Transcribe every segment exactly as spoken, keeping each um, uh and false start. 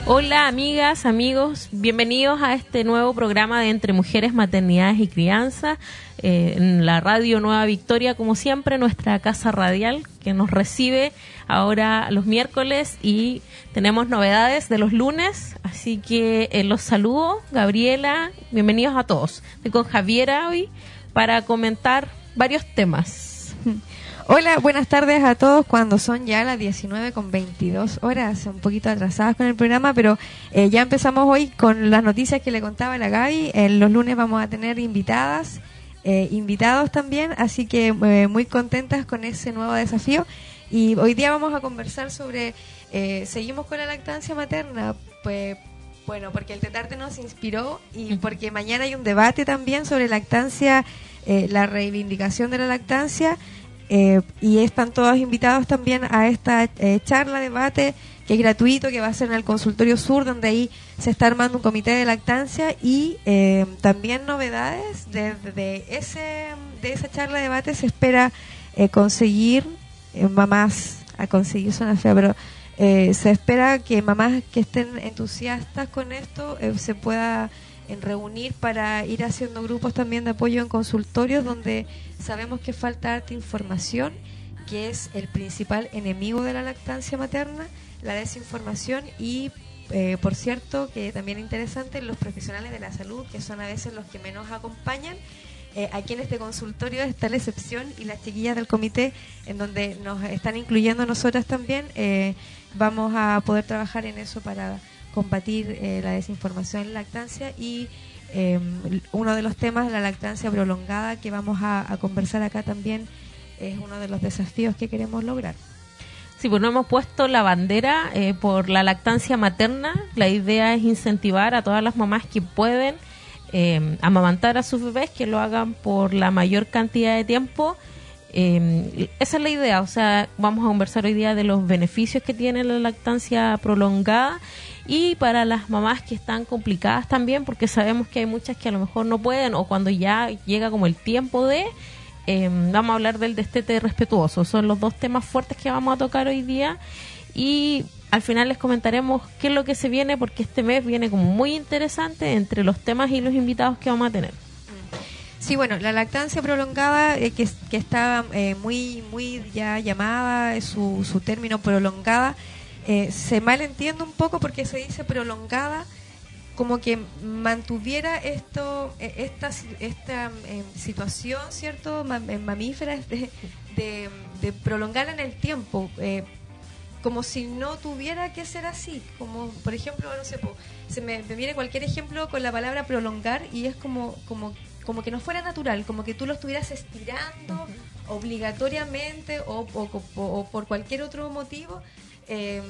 Hola amigas, amigos, bienvenidos a este nuevo programa de Entre Mujeres, Maternidades y Crianza, eh, en la Radio Nueva Victoria, como siempre, nuestra casa radial que nos recibe ahora los miércoles y tenemos novedades de los lunes, así que eh, los saludo, Gabriela, bienvenidos a todos. Estoy con Javiera hoy para comentar varios temas. Hola, buenas tardes a todos cuando son ya las diecinueve con veintidós horas, un poquito atrasadas con el programa, pero eh, ya empezamos hoy con las noticias que le contaba la Gaby. Eh, los lunes vamos a tener invitadas, eh, invitados también, así que eh, muy contentas con ese nuevo desafío. Y hoy día vamos a conversar sobre, eh, seguimos con la lactancia materna, pues bueno, porque el Tetarte nos inspiró y porque mañana hay un debate también sobre lactancia, eh, la reivindicación de la lactancia. Eh, y están todos invitados también a esta eh, charla, debate, que es gratuito, que va a ser en el Consultorio Sur, donde ahí se está armando un comité de lactancia y eh, también novedades de, de, de, ese, de esa charla, debate. Se espera eh, conseguir eh, mamás, a conseguir suena fea, pero eh, se espera que mamás que estén entusiastas con esto eh, se pueda en reunir para ir haciendo grupos también de apoyo en consultorios donde sabemos que falta harta información, que es el principal enemigo de la lactancia materna, la desinformación y, eh, por cierto, que también interesante, los profesionales de la salud, que son a veces los que menos acompañan. Eh, aquí en este consultorio está la excepción y las chiquillas del comité, en donde nos están incluyendo a nosotras también. Eh, vamos a poder trabajar en eso para combatir eh, la desinformación en lactancia y eh, uno de los temas, la lactancia prolongada, que vamos a, a conversar acá también, es uno de los desafíos que queremos lograr. Sí, pues no hemos puesto la bandera eh, por la lactancia materna. La idea es incentivar a todas las mamás que pueden eh, amamantar a sus bebés, que lo hagan por la mayor cantidad de tiempo. Eh, esa es la idea, o sea, vamos a conversar hoy día de los beneficios que tiene la lactancia prolongada y para las mamás que están complicadas también, porque sabemos que hay muchas que a lo mejor no pueden o cuando ya llega como el tiempo de, eh, vamos a hablar del destete respetuoso. Son los dos temas fuertes que vamos a tocar hoy día y al final les comentaremos qué es lo que se viene, porque este mes viene como muy interesante entre los temas y los invitados que vamos a tener. Sí, bueno, la lactancia prolongada, eh, que, que está eh, muy muy ya llamada, su, su término prolongada, eh, se malentiende un poco porque se dice prolongada como que mantuviera esto eh, esta esta eh, situación, ¿cierto?, en mamíferas de, de, de prolongar en el tiempo, eh, como si no tuviera que ser así, como por ejemplo, no sé, po, se me, me viene cualquier ejemplo con la palabra prolongar y es como como como que no fuera natural, como que tú lo estuvieras estirando uh-huh. obligatoriamente o, o, o, o por cualquier otro motivo. Eh,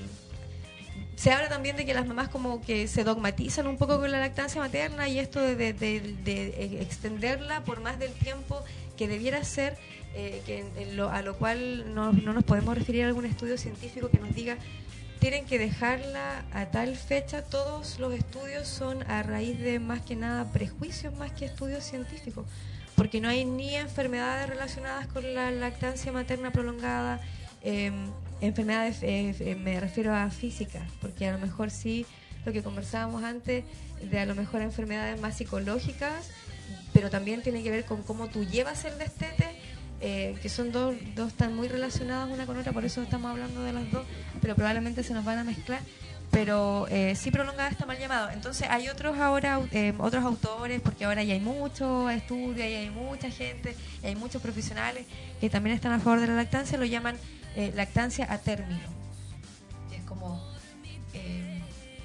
se habla también de que las mamás como que se dogmatizan un poco con la lactancia materna y esto de, de, de, de extenderla por más del tiempo que debiera ser, eh, que en, en lo, a lo cual no, no nos podemos referir a algún estudio científico que nos diga tienen que dejarla a tal fecha. Todos los estudios son a raíz de más que nada prejuicios más que estudios científicos, porque no hay ni enfermedades relacionadas con la lactancia materna prolongada, eh, enfermedades, eh, eh, me refiero a físicas, porque a lo mejor sí, lo que conversábamos antes, de a lo mejor enfermedades más psicológicas, pero también tiene que ver con cómo tú llevas el destete, eh, que son dos, dos están muy relacionadas una con otra, por eso estamos hablando de las dos, pero probablemente se nos van a mezclar, pero eh, sí prolongada está mal llamado. Entonces hay otros ahora, eh, otros autores, porque ahora ya hay muchos estudios, ya hay mucha gente, y hay muchos profesionales que también están a favor de la lactancia, lo llaman eh, lactancia a término. Es como, eh,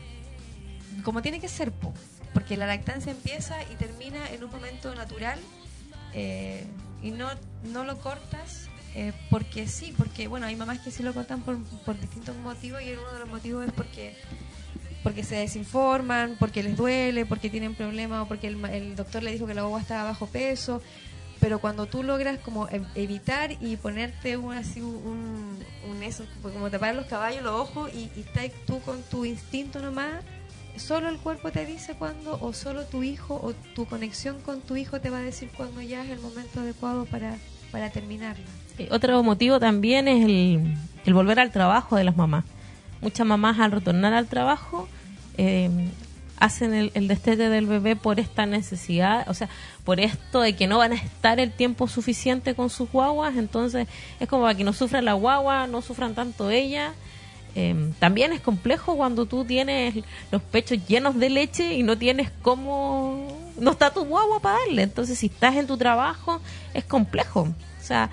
como tiene que ser, po, porque la lactancia empieza y termina en un momento natural, eh, y no, no lo cortas eh, porque sí, porque bueno, hay mamás que sí lo cortan por, por distintos motivos y uno de los motivos es porque porque se desinforman, porque les duele, porque tienen problemas o porque el, el doctor le dijo que la guagua estaba bajo peso. Pero cuando tú logras como evitar y ponerte un, así un, un eso, como tapar los caballos, los ojos y, y estás tú con tu instinto nomás, solo el cuerpo te dice cuándo, o solo tu hijo o tu conexión con tu hijo te va a decir cuándo ya es el momento adecuado para, para terminarlo. Eh, otro motivo también es el, el volver al trabajo de las mamás. muchas mamás al retornar al trabajo eh, hacen el, el destete del bebé por esta necesidad, o sea, por esto de que no van a estar el tiempo suficiente con sus guaguas, entonces es como para que no sufra la guagua, no sufran tanto ella. Eh, también es complejo cuando tú tienes los pechos llenos de leche y no tienes cómo, no está tu guagua para darle, entonces si estás en tu trabajo es complejo, o sea,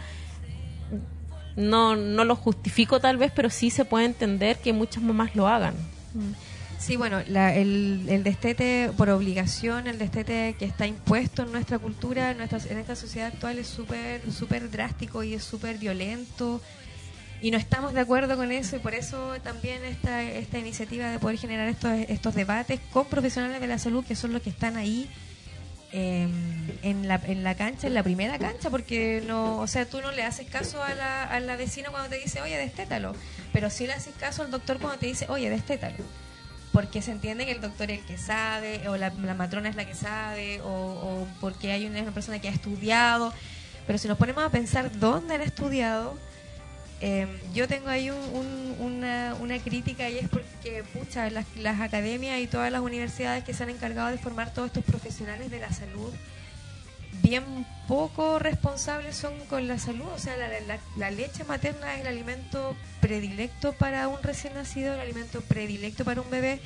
no, no lo justifico tal vez, pero sí se puede entender que muchas mamás lo hagan. Sí, bueno, la, el, el destete por obligación, el destete que está impuesto en nuestra cultura, en, nuestra, en esta sociedad actual es súper súper drástico y es súper violento. Y no estamos de acuerdo con eso y por eso también esta esta iniciativa de poder generar estos estos debates con profesionales de la salud que son los que están ahí eh, en la en la cancha, en la primera cancha, porque no, o sea, tú no le haces caso a la, a la vecina cuando te dice, oye, destétalo, pero sí le haces caso al doctor cuando te dice, oye, destétalo, porque se entiende que el doctor es el que sabe, o la, la matrona es la que sabe, o, o porque hay una, una persona que ha estudiado, pero si nos ponemos a pensar dónde han estudiado. Eh, yo tengo ahí un, un, una, una crítica y es porque, pucha, las, las academias y todas las universidades que se han encargado de formar todos estos profesionales de la salud, bien poco responsables son con la salud. O sea, la, la, la leche materna es el alimento predilecto para un recién nacido, el alimento predilecto para un bebé,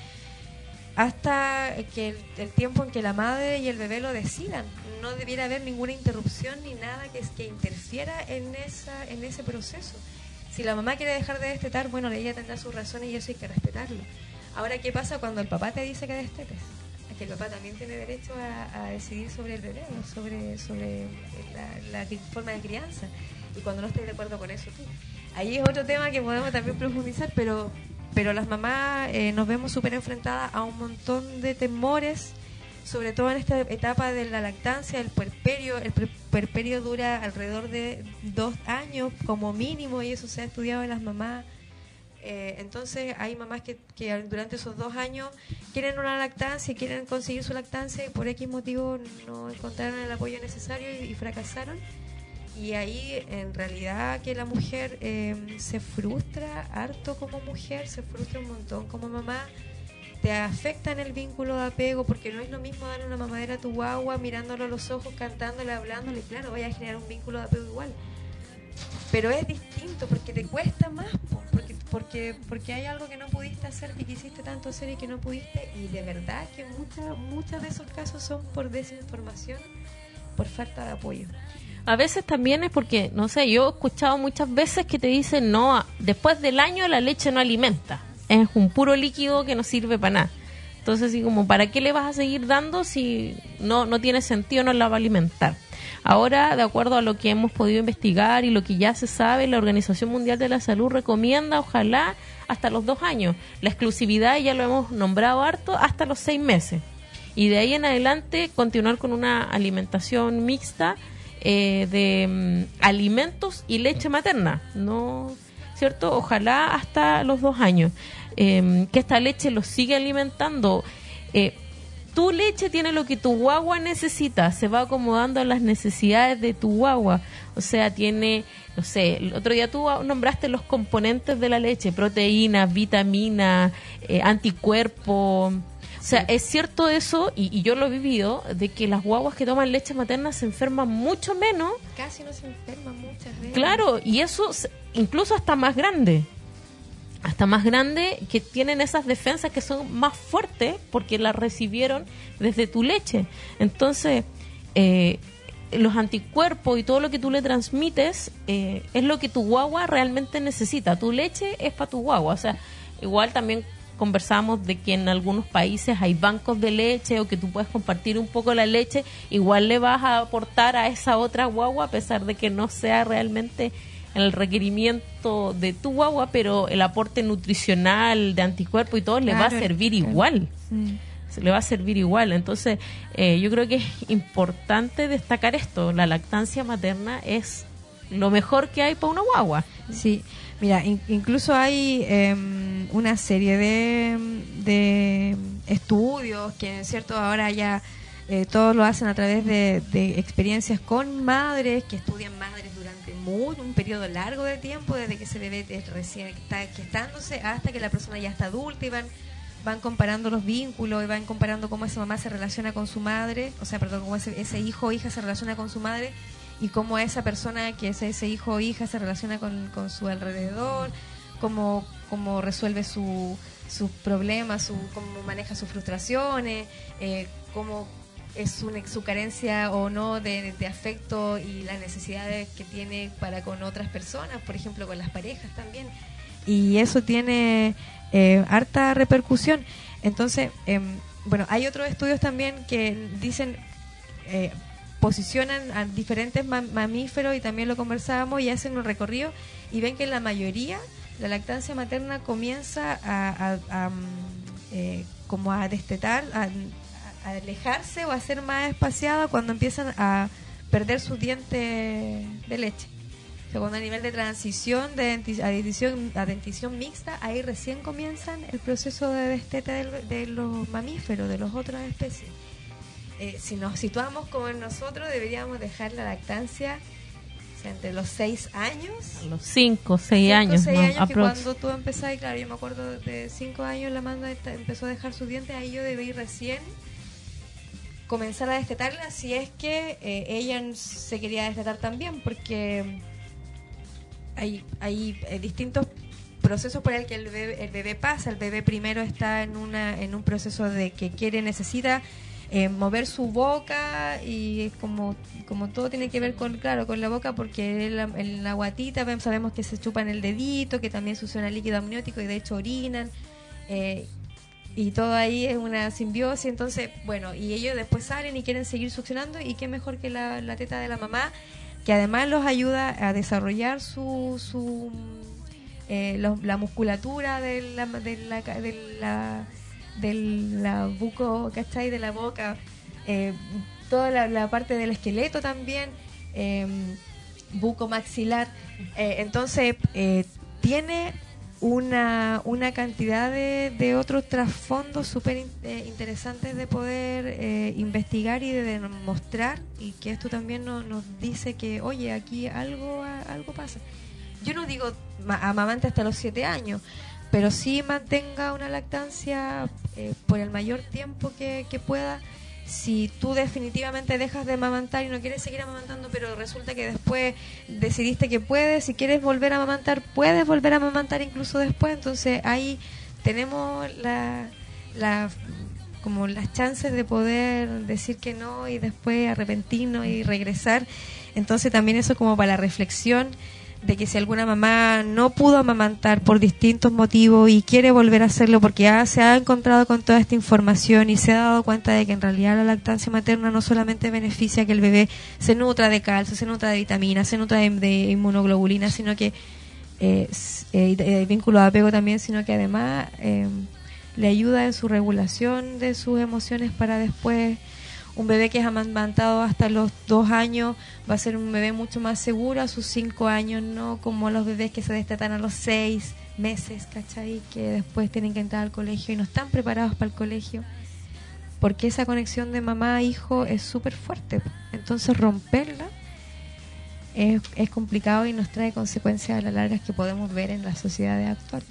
hasta que el, el tiempo en que la madre y el bebé lo decidan. No debiera haber ninguna interrupción ni nada que, que interfiera en, esa, en ese proceso. Si la mamá quiere dejar de destetar, bueno, ella tendrá sus razones y eso hay que respetarlo. Ahora, ¿qué pasa cuando el papá te dice que destetes? Es que el papá también tiene derecho a, a decidir sobre el bebé, ¿no? sobre, sobre la, la forma de crianza. Y cuando no estés de acuerdo con eso tú. Ahí es otro tema que podemos también profundizar, pero, pero las mamás eh, nos vemos súper enfrentadas a un montón de temores, sobre todo en esta etapa de la lactancia, el puerperio. El puerperio dura alrededor de dos años como mínimo y eso se ha estudiado en las mamás. Eh, entonces hay mamás que, que durante esos dos años quieren una lactancia, quieren conseguir su lactancia y por X motivo no encontraron el apoyo necesario y, y fracasaron. Y ahí en realidad que la mujer eh, se frustra harto como mujer, se frustra un montón como mamá. Te afecta en el vínculo de apego porque no es lo mismo darle una mamadera a tu guagua mirándolo a los ojos, cantándole, hablándole. Claro, vaya a generar un vínculo de apego igual, pero es distinto porque te cuesta más, porque porque porque hay algo que no pudiste hacer, que quisiste tanto hacer y que no pudiste, y de verdad que muchas muchas de esos casos son por desinformación, por falta de apoyo. A veces también es porque, no sé, yo he escuchado muchas veces que te dicen, no, después del año la leche no alimenta. Es un puro líquido que no sirve para nada. Entonces, así como, ¿para qué le vas a seguir dando si no, no tiene sentido, no la va a alimentar? Ahora, de acuerdo a lo que hemos podido investigar y lo que ya se sabe, la Organización Mundial de la Salud recomienda, ojalá, hasta los dos años. La exclusividad, ya lo hemos nombrado harto, hasta los seis meses. Y de ahí en adelante, continuar con una alimentación mixta eh, de um, alimentos y leche materna, ¿no? ¿Cierto? Ojalá hasta los dos años. Eh, que esta leche los sigue alimentando. Eh, tu leche tiene lo que tu guagua necesita, se va acomodando a las necesidades de tu guagua. O sea, tiene, no sé, el otro día tú nombraste los componentes de la leche, proteínas, vitaminas, eh, anticuerpos. O sea, es cierto eso, y, y yo lo he vivido, de que las guaguas que toman leche materna se enferman mucho menos. Casi no se enferman muchas veces. Claro, y eso incluso hasta más grande. Hasta más grande, que tienen esas defensas que son más fuertes porque las recibieron desde tu leche. Entonces, eh, los anticuerpos y todo lo que tú le transmites eh, es lo que tu guagua realmente necesita. Tu leche es para tu guagua. O sea, igual también conversamos de que en algunos países hay bancos de leche o que tú puedes compartir un poco la leche. Igual le vas a aportar a esa otra guagua a pesar de que no sea realmente el requerimiento de tu guagua, pero el aporte nutricional de anticuerpos y todo, claro, le va a servir igual. Sí. Se le va a servir igual. Entonces, eh, yo creo que es importante destacar esto. La lactancia materna es lo mejor que hay para una guagua. Sí, mira, in- incluso hay eh, una serie de, de estudios que, cierto, ahora ya eh, todos lo hacen a través de, de experiencias con madres que estudian madres durante muy, un periodo largo de tiempo, desde que ese bebé recién está gestándose hasta que la persona ya está adulta, y van, van comparando los vínculos y van comparando cómo esa mamá se relaciona con su madre, o sea, perdón, cómo ese, ese hijo o hija se relaciona con su madre, y cómo esa persona que es ese hijo o hija se relaciona con, con su alrededor, cómo, cómo resuelve su, sus problemas, su, cómo maneja sus frustraciones, eh, cómo es una, su carencia o no de, de afecto y las necesidades que tiene para con otras personas, por ejemplo con las parejas también, y eso tiene eh, harta repercusión. Entonces, eh, bueno, hay otros estudios también que dicen, eh, posicionan a diferentes mamíferos, y también lo conversábamos, y hacen un recorrido y ven que en la mayoría la lactancia materna comienza a, a, a eh, como a destetar, a a alejarse o a ser más espaciada cuando empiezan a perder sus dientes de leche. O sea, cuando a nivel de transición de denti- a, dentición, a dentición mixta, ahí recién comienzan el proceso de destete del, de los mamíferos, de las otras especies. Eh, si nos situamos como en nosotros, deberíamos dejar la lactancia, o sea, entre los seis años. A los cinco, seis años. seis ¿no? años, que Aprox. cuando tú empezás, y claro, yo me acuerdo de cinco años, la Amanda empezó a dejar sus dientes, ahí yo debí recién comenzar a destetarla, si es que eh, ella se quería destetar también, porque hay, hay eh, distintos procesos por el que el bebé, el bebé pasa. El bebé primero está en una en un proceso de que quiere, necesita eh, mover su boca, y es como como todo tiene que ver con, claro, con la boca, porque en la, en la guatita sabemos que se chupan el dedito, que también succiona líquido amniótico y de hecho orinan, eh, y todo ahí es una simbiosis. Entonces, bueno, y ellos después salen y quieren seguir succionando, y qué mejor que la, la teta de la mamá, que además los ayuda a desarrollar su, su eh, los, la musculatura de la de la de la, de la buco, ¿cachai? De la boca, eh, toda la, la parte del esqueleto también, eh, buco maxilar, eh, entonces eh, tiene una una cantidad de, de otros trasfondos súper in, eh, interesantes de poder eh, investigar y de demostrar, y que esto también no, nos dice que, oye, aquí algo algo pasa. Yo no digo amamante hasta los siete años, pero sí mantenga una lactancia eh, por el mayor tiempo que, que pueda. Si tú definitivamente dejas de amamantar y no quieres seguir amamantando, pero resulta que después decidiste que puedes, si quieres volver a amamantar, puedes volver a amamantar incluso después. Entonces ahí tenemos la, la como las chances de poder decir que no y después arrepentirnos y regresar. Entonces también eso como para la reflexión, de que si alguna mamá no pudo amamantar por distintos motivos y quiere volver a hacerlo porque ya se ha encontrado con toda esta información y se ha dado cuenta de que en realidad la lactancia materna no solamente beneficia que el bebé se nutra de calcio, se nutra de vitaminas, se nutra de, de inmunoglobulina, sino que eh, eh, de vínculo de apego también, sino que además eh, le ayuda en su regulación de sus emociones para después. Un bebé que es amamantado hasta los dos años va a ser un bebé mucho más seguro a sus cinco años, no como los bebés que se destetan a los seis meses, ¿cachai? Que después tienen que entrar al colegio y no están preparados para el colegio, porque esa conexión de mamá-hijo es súper fuerte. Entonces romperla es, es complicado y nos trae consecuencias a la larga que podemos ver en la sociedad actual.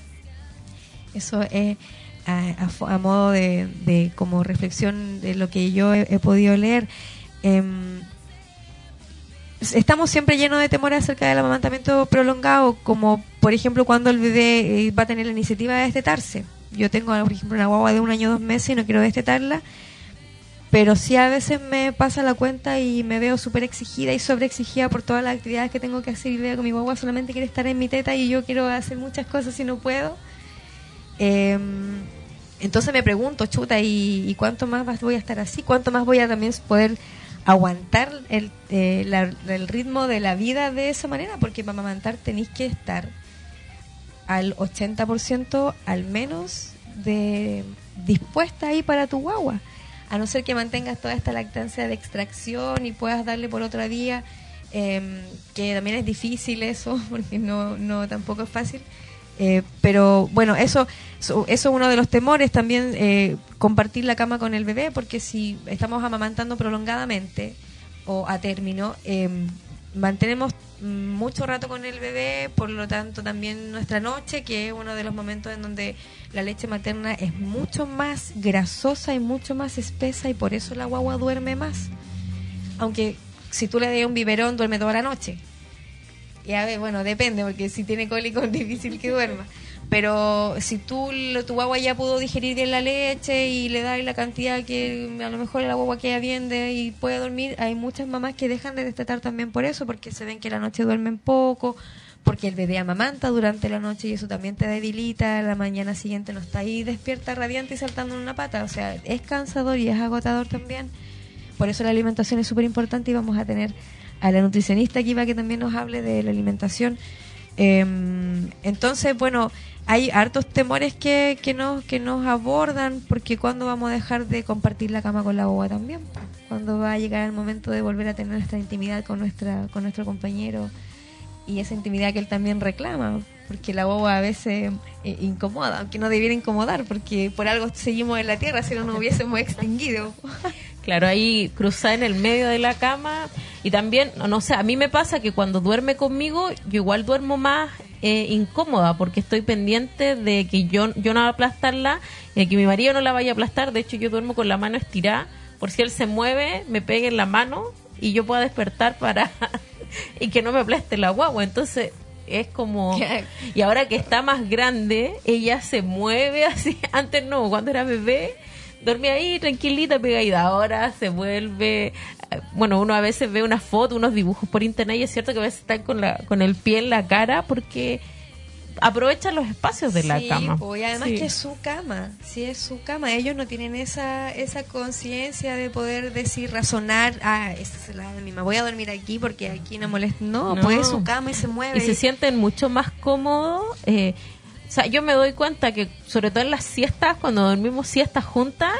Eso es... A, a, a modo de, de como reflexión de lo que yo he, he podido leer. Eh, estamos siempre llenos de temores acerca del amamantamiento prolongado, como por ejemplo cuando el bebé eh, va a tener la iniciativa de destetarse. Yo tengo, por ejemplo, una guagua de un año dos meses y no quiero destetarla, pero sí a veces me pasa la cuenta y me veo súper exigida y sobreexigida por todas las actividades que tengo que hacer, y veo que mi guagua solamente quiere estar en mi teta y yo quiero hacer muchas cosas y no puedo. Eh, entonces me pregunto, chuta, ¿y, y cuánto más voy a estar así? ¿Cuánto más voy a también poder aguantar el, eh, la, el ritmo de la vida de esa manera? Porque para amamantar tenéis que estar al ochenta por ciento al menos de dispuesta ahí para tu guagua, a no ser que mantengas toda esta lactancia de extracción y puedas darle por otra vía, eh, que también es difícil eso, porque no, no tampoco es fácil. Eh, pero bueno, eso, eso es uno de los temores también, eh, compartir la cama con el bebé, porque si estamos amamantando prolongadamente o a término, eh, mantenemos mucho rato con el bebé, por lo tanto también nuestra noche, que es uno de los momentos en donde la leche materna es mucho más grasosa y mucho más espesa y por eso la guagua duerme más. Aunque si tú le das un biberón duerme toda la noche. Y a ver, bueno, depende, porque si tiene cólico es difícil que duerma. Pero si tú, tu guagua ya pudo digerir bien la leche y le das la cantidad que a lo mejor la guagua queda bien de, y puede dormir, hay muchas mamás que dejan de destetar también por eso, porque se ven que la noche duermen poco, porque el bebé amamanta durante la noche y eso también te debilita, la mañana siguiente no está ahí despierta, radiante y saltando en una pata. O sea, es cansador y es agotador también. Por eso la alimentación es súper importante y vamos a tener a la nutricionista aquí para que también nos hable de la alimentación. Eh, entonces, bueno, hay hartos temores que, que, nos, que nos abordan, porque cuando vamos a dejar de compartir la cama con la guagua también, cuando va a llegar el momento de volver a tener nuestra intimidad con nuestra con nuestro compañero y esa intimidad que él también reclama, porque la guagua a veces eh, incomoda, aunque no debiera incomodar, porque por algo seguimos en la tierra, si no nos hubiésemos extinguido. Claro, ahí cruzada en el medio de la cama. Y también, no sé, a mí me pasa que cuando duerme conmigo, yo igual duermo más eh, incómoda, porque estoy pendiente de que yo, yo no voy a aplastarla, de que mi marido no la vaya a aplastar. De hecho, yo duermo con la mano estirada, por si él se mueve, me pegue en la mano y yo pueda despertar para y que no me aplaste la guagua. Entonces es como... Y ahora que está más grande, ella se mueve así. Antes no, cuando era bebé dormía ahí tranquilita, pegadita. Ahora se vuelve... Bueno, uno a veces ve una foto, unos dibujos por internet y es cierto que a veces están con, la, con el pie en la cara porque aprovechan los espacios de la sí, cama. Po, y además sí. que es su cama, sí es su cama. Ellos no tienen esa esa conciencia de poder decir, razonar, ah, esta es la de mi mamá, voy a dormir aquí porque aquí no molesta. No, no. pues es su cama y se mueve. Y se sienten mucho más cómodos. Eh, o sea, yo me doy cuenta que, sobre todo en las siestas, cuando dormimos siestas juntas,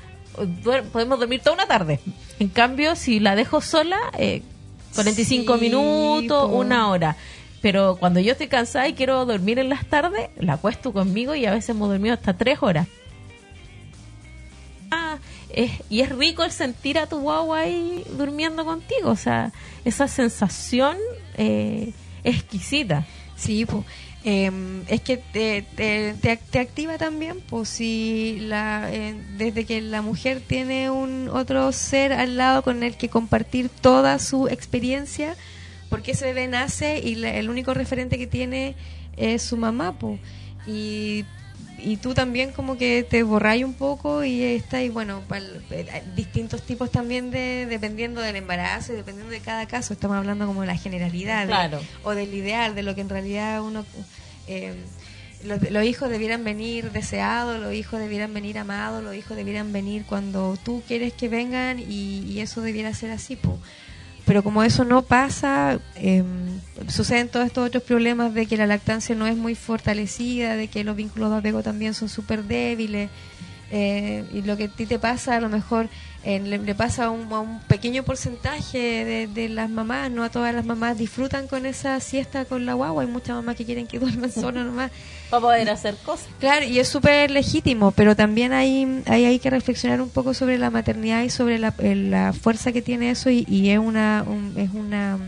duer- podemos dormir toda una tarde. En cambio, si la dejo sola, eh, cuarenta y cinco sí, minutos, po. una hora. Pero cuando yo estoy cansada y quiero dormir en las tardes, la acuesto conmigo y a veces hemos dormido hasta tres horas. Ah, es, y es rico el sentir a tu guagua ahí durmiendo contigo. O sea, esa sensación eh, exquisita. Sí, pues. Eh, es que te, te, te, te activa también, pues si la, eh, desde que la mujer tiene un otro ser al lado con el que compartir toda su experiencia, porque ese bebé nace y la, el único referente que tiene es su mamá, pues. Y, y tú también como que te borráis un poco y está y bueno, pal, distintos tipos también de, dependiendo del embarazo y dependiendo de cada caso, estamos hablando como de la generalidad, claro. de, o del ideal, de lo que en realidad uno... Eh, los, los hijos debieran venir deseados, los hijos debieran venir amados, los hijos debieran venir cuando tú quieres que vengan y, y eso debiera ser así, po. Pero como eso no pasa, eh, suceden todos estos otros problemas de que la lactancia no es muy fortalecida, de que los vínculos de apego también son súper débiles, eh, y lo que a ti te pasa a lo mejor eh, le, le pasa a un, a un pequeño porcentaje de, de las mamás, no a todas las mamás disfrutan con esa siesta con la guagua, hay muchas mamás que quieren que duerman solas nomás para poder hacer cosas. Claro, y es súper legítimo, pero también hay, hay hay que reflexionar un poco sobre la maternidad y sobre la, la fuerza que tiene eso y, y es una un, es una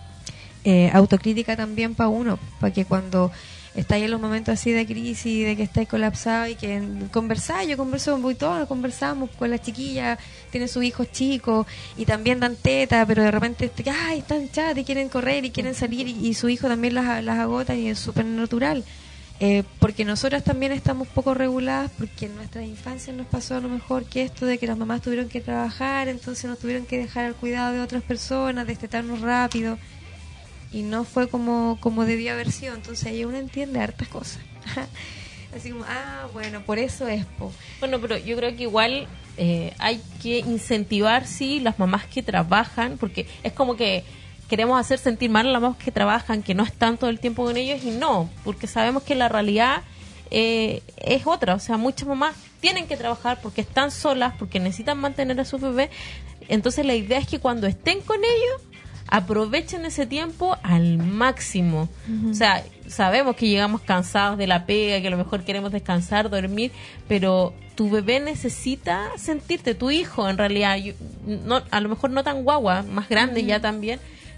eh, autocrítica también para uno, para que cuando estáis en los momentos así de crisis, de que estáis colapsados y que conversáis, yo converso con Buitón, conversamos con las chiquillas, tienen sus hijos chicos y también dan teta, pero de repente ay, están chat y quieren correr y quieren salir y, y su hijo también las, las agotan y es súper natural. Eh, porque nosotras también estamos poco reguladas, porque en nuestras infancias nos pasó a lo mejor que esto de que las mamás tuvieron que trabajar, entonces nos tuvieron que dejar al cuidado de otras personas, destetarnos rápido, y no fue como, como debía haber sido, entonces ahí uno entiende hartas cosas. Así como, ah, bueno, por eso es, po. Bueno, pero yo creo que igual eh, hay que incentivar, sí, las mamás que trabajan, porque es como que queremos hacer sentir mal a las mamás que trabajan, que no están todo el tiempo con ellos, y no, porque sabemos que la realidad eh, es otra. O sea, muchas mamás tienen que trabajar porque están solas, porque necesitan mantener a sus bebés. Entonces la idea es que cuando estén con ellos, aprovechen ese tiempo al máximo. Uh-huh. O sea, sabemos que llegamos cansados de la pega, que a lo mejor queremos descansar, dormir, pero tu bebé necesita sentirte, tu hijo en realidad, yo, no, a lo mejor no tan guagua, más grande uh-huh. ya también,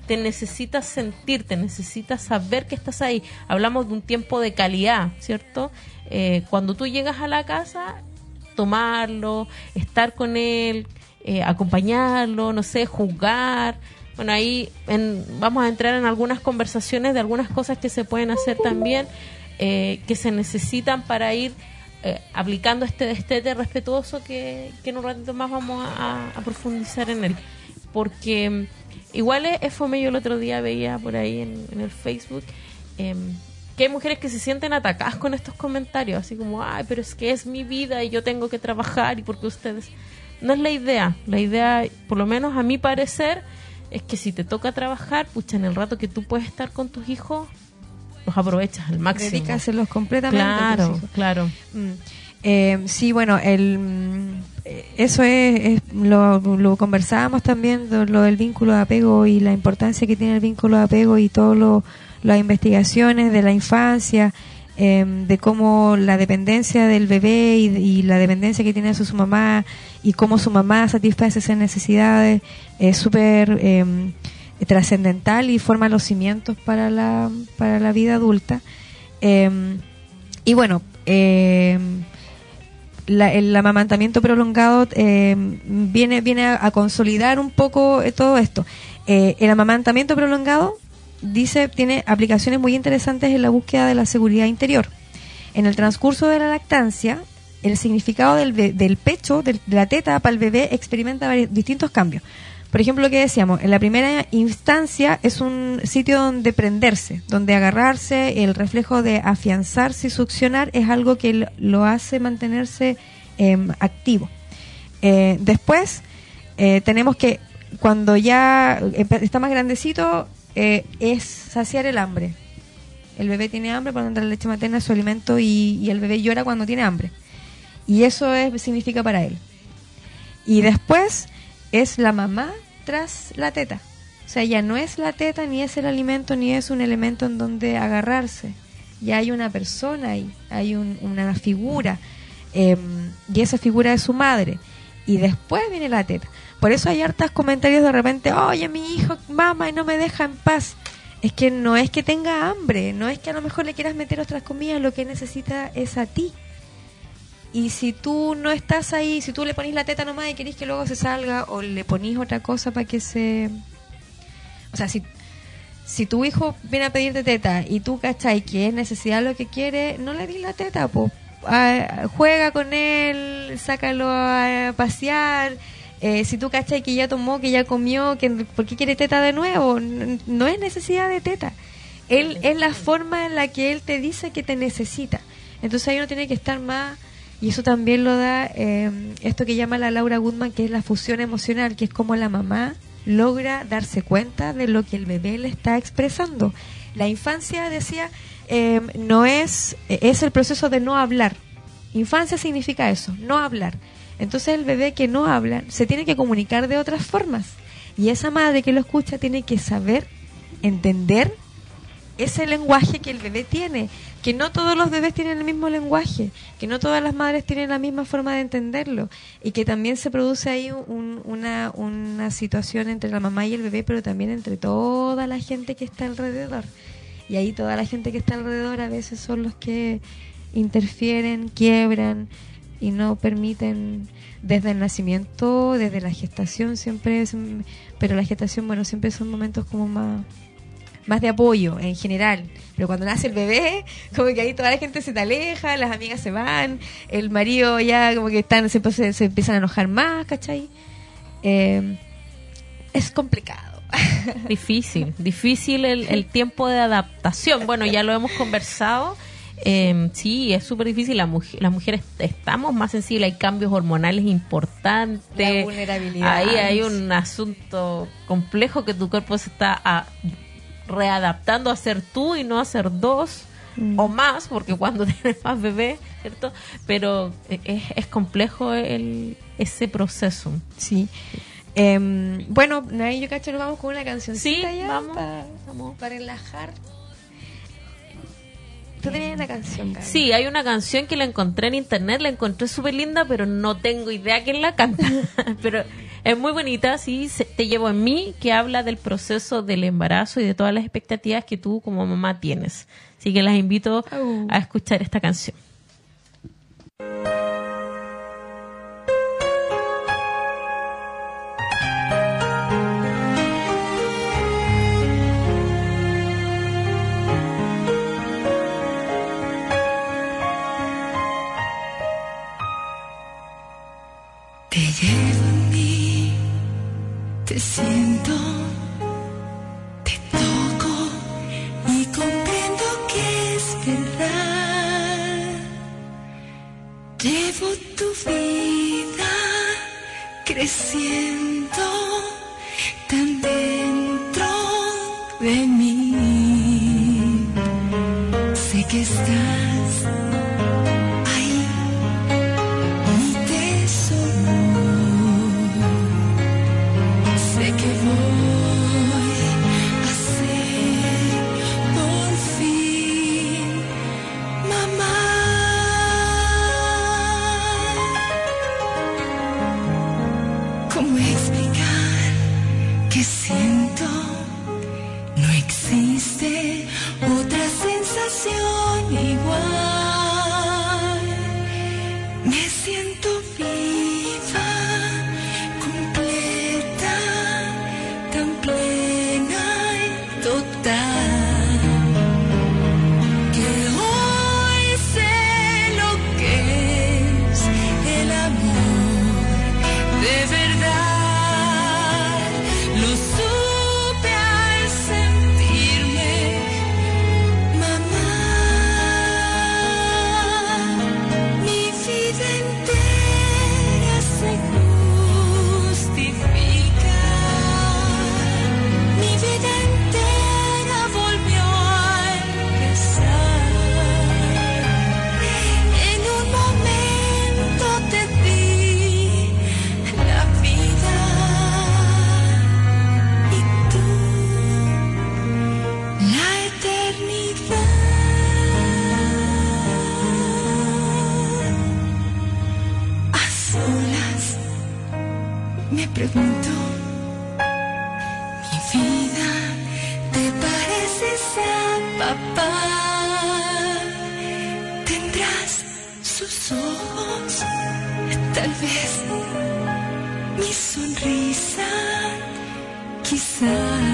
te necesitas sentir, te necesitas saber que estás ahí. Hablamos de un tiempo de calidad, ¿cierto? Eh, cuando tú llegas a la casa, tomarlo, estar con él, eh, acompañarlo, no sé, jugar. Bueno, ahí en, vamos a entrar en algunas conversaciones de algunas cosas que se pueden hacer también, eh, que se necesitan para ir eh, aplicando este destete respetuoso que, que en un ratito más vamos a, a profundizar en él. Porque igual es, es fome. Yo el otro día veía por ahí en, en el Facebook eh, que hay mujeres que se sienten atacadas con estos comentarios, así como, ay, pero es que es mi vida y yo tengo que trabajar y porque ustedes... No es la idea. La idea, por lo menos a mi parecer, es que si te toca trabajar, pucha, en el rato que tú puedes estar con tus hijos, los aprovechas al máximo. Dedícaselos completamente claro, a tus hijos. Claro, mm. eh, Sí, bueno, el eso es, es lo, lo conversábamos también, lo, lo del vínculo de apego y la importancia que tiene el vínculo de apego y todas lo, las investigaciones de la infancia, eh, de cómo la dependencia del bebé y, y la dependencia que tiene su, su mamá y cómo su mamá satisface esas necesidades es súper eh, trascendental y forma los cimientos para la, para la vida adulta. Eh, y bueno, eh, La, el amamantamiento prolongado eh, viene viene a, a consolidar un poco eh, todo esto. Eh, el amamantamiento prolongado, dice, tiene aplicaciones muy interesantes en la búsqueda de la seguridad interior. En el transcurso de la lactancia, el significado del, del pecho, del, de la teta para el bebé, experimenta varios, distintos cambios. Por ejemplo, lo que decíamos, en la primera instancia es un sitio donde prenderse, donde agarrarse, el reflejo de afianzarse y succionar es algo que lo hace mantenerse eh, activo. Eh, después, eh, tenemos que, cuando ya está más grandecito, eh, es saciar el hambre. El bebé tiene hambre, por lo tanto la leche materna es su alimento y, y el bebé llora cuando tiene hambre. Y eso es, significa para él. Y después es la mamá tras la teta. O sea, ya no es la teta, ni es el alimento, ni es un elemento en donde agarrarse. Ya hay una persona ahí, hay un, una figura, eh, y esa figura es su madre. Y después viene la teta. Por eso hay hartos comentarios de repente, oye, mi hijo mama y no me deja en paz. Es que no es que tenga hambre, no es que a lo mejor le quieras meter otras comidas, lo que necesita es a ti. Y si tú no estás ahí, si tú le ponís la teta nomás y querés que luego se salga, o le ponís otra cosa para que se... O sea, si, si tu hijo viene a pedirte teta y tú cachai que es necesidad lo que quiere, no le dis la teta, po. Ah, juega con él, sácalo a pasear. Eh, si tú cachai que ya tomó, que ya comió, que ¿por qué quiere teta de nuevo? No, no es necesidad de teta. Él es la forma en la que él te dice que te necesita. Entonces ahí uno tiene que estar más... Y eso también lo da eh, esto que llama la Laura Goodman, que es la fusión emocional, que es como la mamá logra darse cuenta de lo que el bebé le está expresando. La infancia, decía, eh, no es, es el proceso de no hablar. Infancia significa eso, no hablar. Entonces el bebé que no habla se tiene que comunicar de otras formas. Y esa madre que lo escucha tiene que saber, entender ese lenguaje que el bebé tiene, que no todos los bebés tienen el mismo lenguaje, que no todas las madres tienen la misma forma de entenderlo, y que también se produce ahí un, una, una situación entre la mamá y el bebé, pero también entre toda la gente que está alrededor. Y ahí toda la gente que está alrededor a veces son los que interfieren, quiebran y no permiten, desde el nacimiento, desde la gestación siempre es, pero la gestación, bueno, siempre son momentos como más más de apoyo en general, pero cuando nace el bebé, como que ahí toda la gente se te aleja, las amigas se van, el marido ya como que están se, se, se empiezan a enojar más, ¿cachai? Eh, es complicado. Difícil, difícil el, el tiempo de adaptación. Bueno, ya lo hemos conversado. Eh, sí, es súper difícil. La mujer, las mujeres estamos más sensibles, hay cambios hormonales importantes. La vulnerabilidad. Ahí hay un asunto complejo que tu cuerpo se está a, readaptando a ser tú y no a ser dos mm. o más, porque cuando tienes más bebés, ¿cierto? Pero es, es complejo el, ese proceso. Sí. Eh, bueno, ahí yo cacho, nos vamos con una cancioncita. Sí, ya vamos, para, vamos. para relajar. ¿Tú tenías una canción, Carmen? Sí, hay una canción que la encontré en internet, la encontré súper linda, pero no tengo idea quién la canta. Pero Es muy bonita, sí, se, Te llevo en mí, que habla del proceso del embarazo y de todas las expectativas que tú como mamá tienes. Así que las invito Oh. a escuchar esta canción. Te llevo en mí, te siento, te toco y comprendo que es verdad. Llevo tu vida creciendo tan dentro de mí. Sé que estás ahí, mi tesoro. Sé que voy a ser por fin mamá. ¿Cómo explicar que siento? No existe otra sensación igual. Me siento viva, completa, tan plena y total, que hoy sé lo que es el amor de verdad. Lo supe al sentirme mamá. Mi vida entera se justifica. Mi vida entera volvió a empezar. En un momento te di la vida y tú la eternidad. A solas me pregunto, mi vida, ¿te pareces a papá? ¿Tendrás sus ojos? Tal vez mi sonrisa, quizás.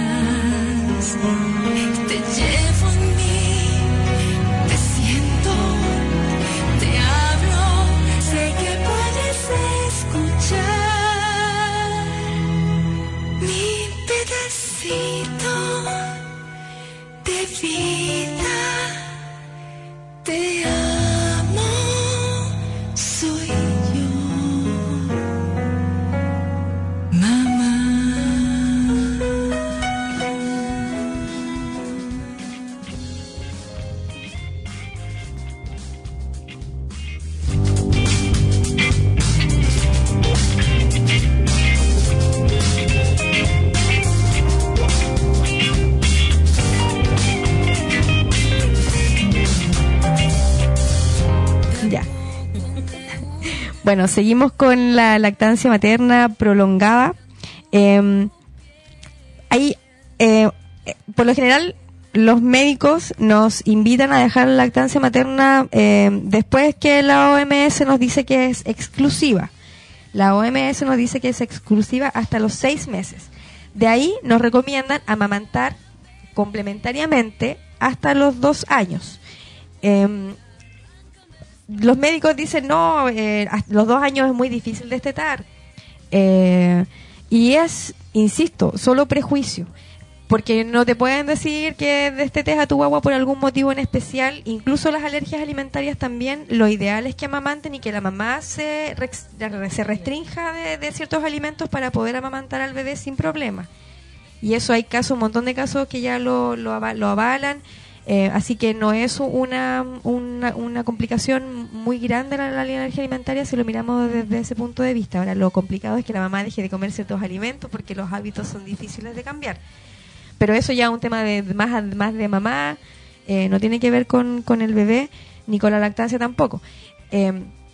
Te llevo en mí, te siento, te hablo, sé que puedes escuchar mi pedacito de vida. Te amo, soy yo, mamá. Ya. Bueno, seguimos con la lactancia materna prolongada. Eh, hay, eh, eh, por lo general, los médicos nos invitan a dejar la lactancia materna eh, después que la O M S nos dice que es exclusiva. La O M S nos dice que es exclusiva hasta los seis meses. De ahí nos recomiendan amamantar complementariamente hasta los dos años. Eh, los médicos dicen, no, eh, hasta los dos años es muy difícil destetar. Eh, y es, insisto, solo prejuicio. Porque no te pueden decir que destetes a tu guagua por algún motivo en especial. Incluso las alergias alimentarias también, lo ideal es que amamanten y que la mamá se, rex- se restrinja de, de ciertos alimentos para poder amamantar al bebé sin problema. Y eso hay casos, un montón de casos que ya lo, lo, ava- lo avalan. Eh, así que no es una, una, una complicación muy grande la, la alergia alimentaria si lo miramos desde ese punto de vista. Ahora, lo complicado es que la mamá deje de comer ciertos alimentos porque los hábitos son difíciles de cambiar. Pero eso ya es un tema de más, más de mamá, eh, no tiene que ver con, con el bebé ni con la lactancia tampoco. Eh,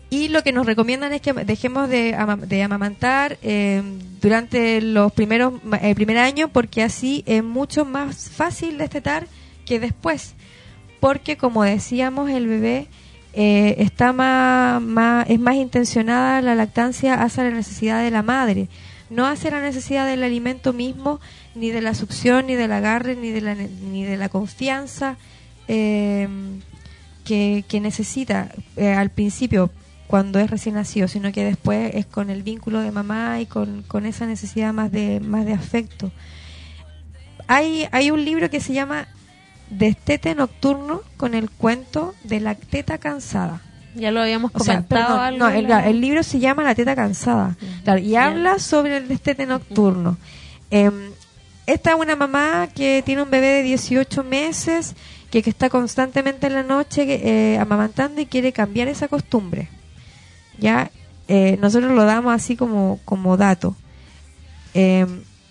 Y lo que nos recomiendan es que dejemos de, ama- de amamantar eh, durante los primeros el primer año, porque así es mucho más fácil destetar que después. Porque, como decíamos, el bebé eh, está más, más es más intencionada la lactancia hacia la necesidad de la madre, no hacia la necesidad del alimento mismo, ni de la succión, ni del agarre, ni de la ni de la confianza eh, que, que necesita eh, al principio, cuando es recién nacido, sino que después es con el vínculo de mamá y con, con esa necesidad más de más de afecto. Hay hay un libro que se llama Destete Nocturno, con el cuento de la teta cansada. Ya lo habíamos O sea, comentado. perdón, algo no, en el, la- el libro se llama La teta cansada. Claro, y Bien. habla sobre el destete nocturno. Eh, esta es una mamá que tiene un bebé de dieciocho meses, que, que está constantemente en la noche eh, amamantando y quiere cambiar esa costumbre. Ya, eh, nosotros lo damos así como, como dato. Eh,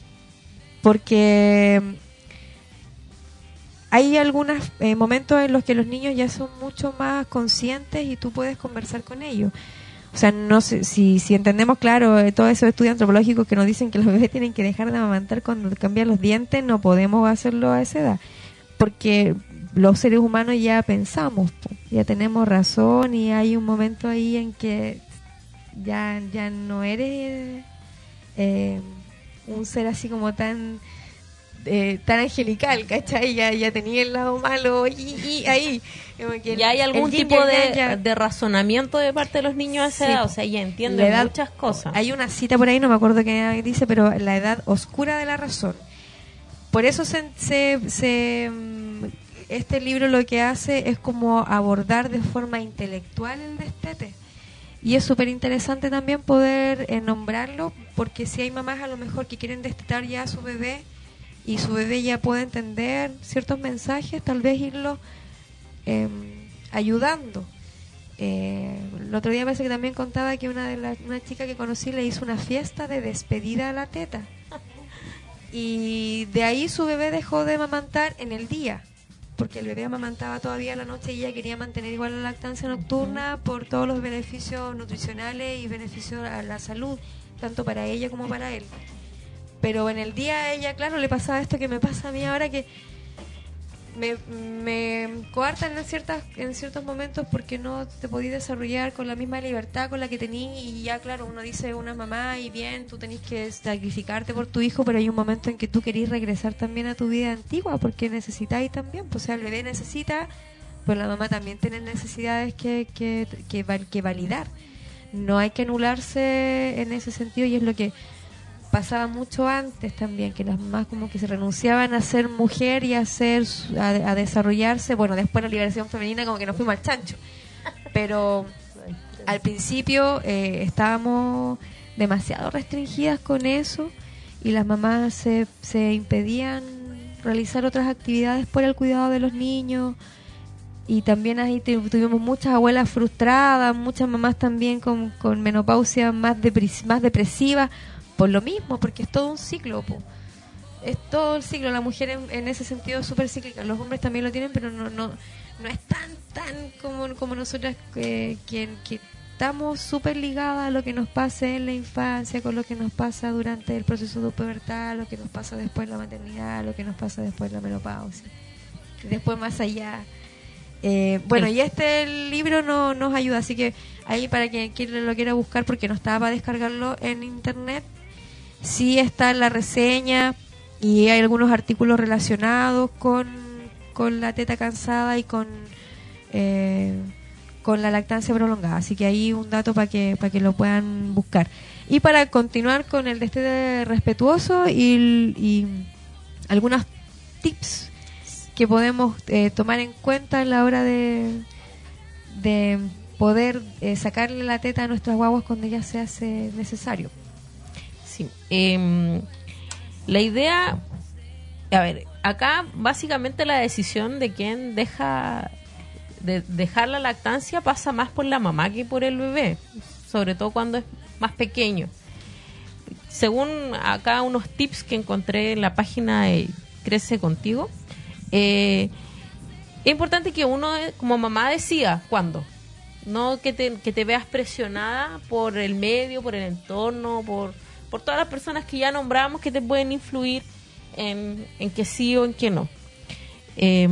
porque hay algunos eh, momentos en los que los niños ya son mucho más conscientes y tú puedes conversar con ellos. O sea, no sé si, si entendemos, claro, eh, todos esos estudios antropológicos que nos dicen que los bebés tienen que dejar de amamantar cuando cambian los dientes, no podemos hacerlo a esa edad. Porque los seres humanos ya pensamos, po, ya tenemos razón, y hay un momento ahí en que ya, ya no eres eh, un ser así como tan... Eh, tan angelical, ¿cachai? Ya, ya tenía el lado malo y, y ahí. Como que el- Ya hay algún el yin tipo y el de, yang ya- de razonamiento de parte de los niños a esa Sí, edad. po. O sea, ya La entienden edad- muchas cosas. Hay una cita por ahí, no me acuerdo qué dice, pero la edad oscura de la razón. Por eso se, se, se, mm, este libro lo que hace es como abordar de forma intelectual el destete. Y es súper interesante también poder eh, nombrarlo, porque si hay mamás a lo mejor que quieren destetar ya a su bebé, y su bebé ya puede entender ciertos mensajes, tal vez irlo eh, ayudando. Eh, el otro día parece que también contaba que una de las una chica que conocí le hizo una fiesta de despedida a la teta, y de ahí su bebé dejó de amamantar en el día, porque el bebé amamantaba todavía en la noche y ella quería mantener igual la lactancia nocturna por todos los beneficios nutricionales y beneficios a la salud, tanto para ella como para él. Pero en el día a ella, claro, le pasaba esto que me pasa a mí ahora, que me, me coartan en ciertas en ciertos momentos porque no te podías desarrollar con la misma libertad con la que tenías, y ya, claro, uno dice, una mamá, y bien, tú tenés que sacrificarte por tu hijo, pero hay un momento en que tú querís regresar también a tu vida antigua, porque necesitáis también, pues, o sea, el bebé necesita, pues la mamá también tiene necesidades que, que, que, val- que validar. No hay que anularse en ese sentido, y es lo que pasaba mucho antes también, que las mamás como que se renunciaban a ser mujer y a ser su- a, a desarrollarse. Bueno, después la liberación femenina como que nos fuimos al chancho, pero al principio eh, estábamos demasiado restringidas con eso, y las mamás se, se impedían realizar otras actividades por el cuidado de los niños. Y también ahí tu- tuvimos muchas abuelas frustradas, muchas mamás también con, con menopausia más, depres- más depresiva, por lo mismo, porque es todo un ciclo, po. Es todo el ciclo. La mujer en, en ese sentido es súper cíclica. Los hombres también lo tienen, pero no no no es tan, tan como, como nosotras, que, que, que estamos súper ligadas a lo que nos pasa en la infancia, con lo que nos pasa durante el proceso de pubertad, lo que nos pasa después en la maternidad, lo que nos pasa después en la menopausia. Y después más allá. Eh, bueno, y este libro no, nos ayuda, así que ahí para quien, quien lo quiera buscar, porque no estaba para descargarlo en internet, sí está la reseña y hay algunos artículos relacionados con, con la teta cansada y con eh, con la lactancia prolongada, así que ahí un dato para que para que lo puedan buscar. Y para continuar con el destete respetuoso y, y algunos tips que podemos eh, tomar en cuenta a la hora de, de poder eh, sacarle la teta a nuestras guaguas cuando ya se hace necesario. Sí. Eh, la idea, a ver, acá básicamente la decisión de quién deja de dejar la lactancia pasa más por la mamá que por el bebé, sobre todo cuando es más pequeño. Según acá unos tips que encontré en la página de Crece Contigo, eh, es importante que uno como mamá decida cuándo. no que te, que te veas presionada por el medio, por el entorno, por, por todas las personas que ya nombramos que te pueden influir en, en que sí o en que no. Eh,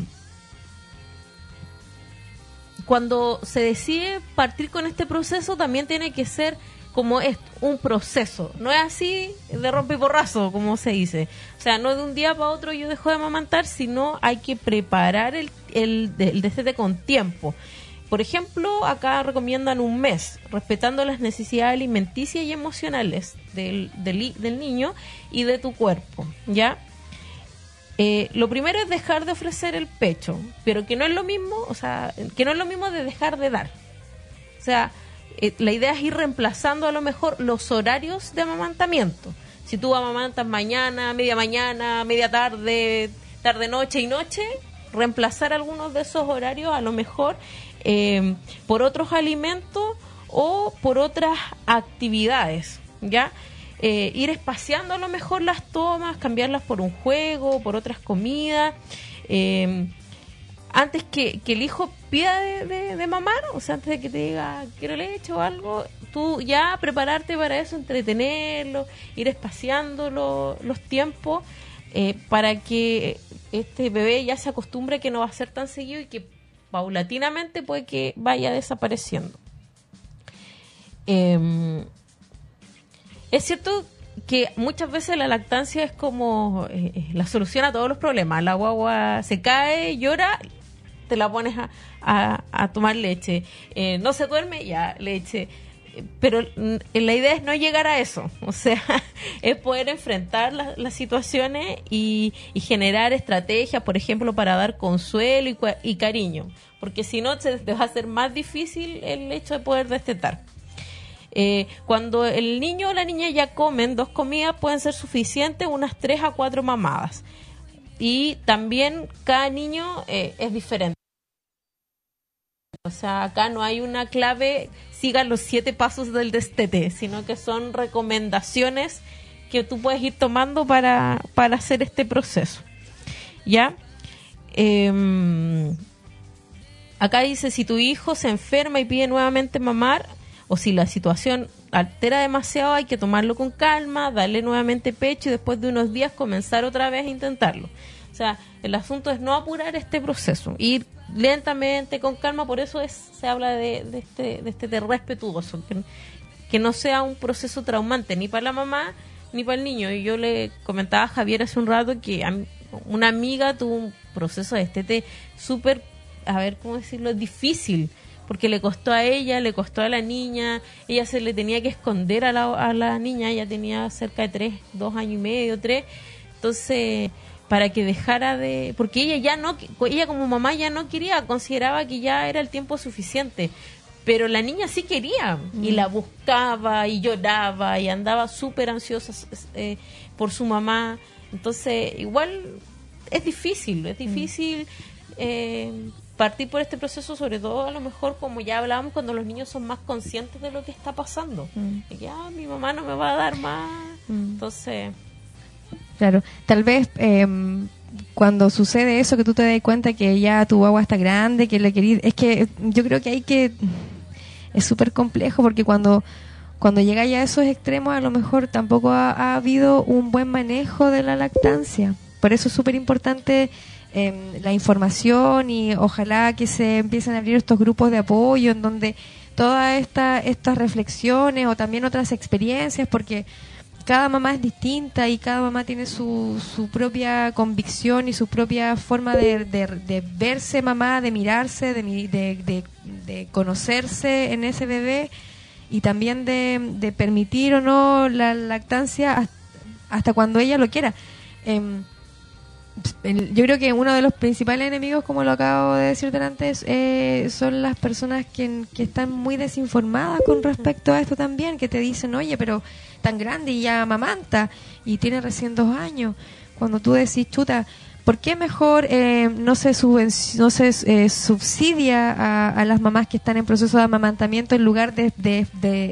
cuando se decide partir con este proceso, también tiene que ser como es un proceso, no es así de rompe y porrazo, como se dice. O sea, no de un día para otro yo dejo de amamantar, sino hay que preparar el, el, el destete con tiempo. Por ejemplo, acá recomiendan un mes, respetando las necesidades alimenticias y emocionales del, del, del niño y de tu cuerpo, ¿ya? Eh, lo primero es dejar de ofrecer el pecho, pero que no es lo mismo, o sea, que no es lo mismo de dejar de dar. O sea, eh, la idea es ir reemplazando a lo mejor los horarios de amamantamiento. Si tú amamantas mañana, media mañana, media tarde, tarde, noche y noche, reemplazar algunos de esos horarios a lo mejor eh, por otros alimentos o por otras actividades, ¿ya? Eh, ir espaciando a lo mejor las tomas, cambiarlas por un juego, por otras comidas, eh, antes que, que el hijo pida de, de, de mamar, o sea, antes de que te diga quiero leche o algo, tú ya prepararte para eso, entretenerlo, ir espaciando lo, los tiempos, eh, para que este bebé ya se acostumbre que no va a ser tan seguido y que paulatinamente puede que vaya desapareciendo. Eh, Es cierto que muchas veces la lactancia es como eh, la solución a todos los problemas. La guagua se cae, llora, te la pones a, a, a tomar leche. Eh, no se duerme, ya, leche. Pero mm, la idea es no llegar a eso. O sea, es poder enfrentar la, las situaciones y, y generar estrategias, por ejemplo, para dar consuelo y, y cariño. Porque si no, te, te va a ser más difícil el hecho de poder destetar. Eh, cuando el niño o la niña ya comen dos comidas, pueden ser suficientes unas tres a cuatro mamadas, y también cada niño eh, es diferente. O sea, acá no hay una clave siga los siete pasos del destete, sino que son recomendaciones que tú puedes ir tomando para, para hacer este proceso, ¿ya? Eh, acá dice, si tu hijo se enferma y pide nuevamente mamar, o si la situación altera demasiado, hay que tomarlo con calma, darle nuevamente pecho y después de unos días comenzar otra vez a intentarlo. O sea, el asunto es no apurar este proceso, ir lentamente, con calma. Por eso es, se habla de, de este de este de respetuoso, que, que no sea un proceso traumante ni para la mamá ni para el niño. Y yo le comentaba a Javier hace un rato que a, una amiga tuvo un proceso de destete súper, a ver cómo decirlo, difícil, porque le costó a ella, le costó a la niña, ella se le tenía que esconder a la, a la niña, ella tenía cerca de tres, dos años y medio, tres, entonces, para que dejara de, porque ella ya no, ella como mamá ya no quería, consideraba que ya era el tiempo suficiente, pero la niña sí quería, mm. y la buscaba, y lloraba, y andaba súper ansiosa eh, por su mamá, entonces, igual, es difícil, es difícil, mm. eh, partir por este proceso, sobre todo a lo mejor como ya hablábamos, cuando los niños son más conscientes de lo que está pasando, mm. de que ah, mi mamá no me va a dar más, mm. entonces claro, tal vez eh, cuando sucede eso, que tú te das cuenta que ya tu guagua está grande, que le querís, es que yo creo que hay que, es súper complejo, porque cuando cuando llega ya a esos extremos, a lo mejor tampoco ha, ha habido un buen manejo de la lactancia. Por eso es súper importante Eh, la información, y ojalá que se empiecen a abrir estos grupos de apoyo en donde todas esta, estas reflexiones o también otras experiencias, porque cada mamá es distinta y cada mamá tiene su, su propia convicción y su propia forma de, de, de verse mamá, de mirarse, de, de, de, de conocerse en ese bebé, y también de, de permitir o no la lactancia hasta, hasta cuando ella lo quiera. Eh, Yo creo que uno de los principales enemigos, como lo acabo de decir antes, eh, son las personas que, que están muy desinformadas con respecto a esto también, que te dicen, oye, pero tan grande y ya amamanta y tiene recién dos años. Cuando tú decís, chuta, ¿por qué mejor eh, no se, subvenci- no se eh, subsidia a, a las mamás que están en proceso de amamantamiento en lugar de, de, de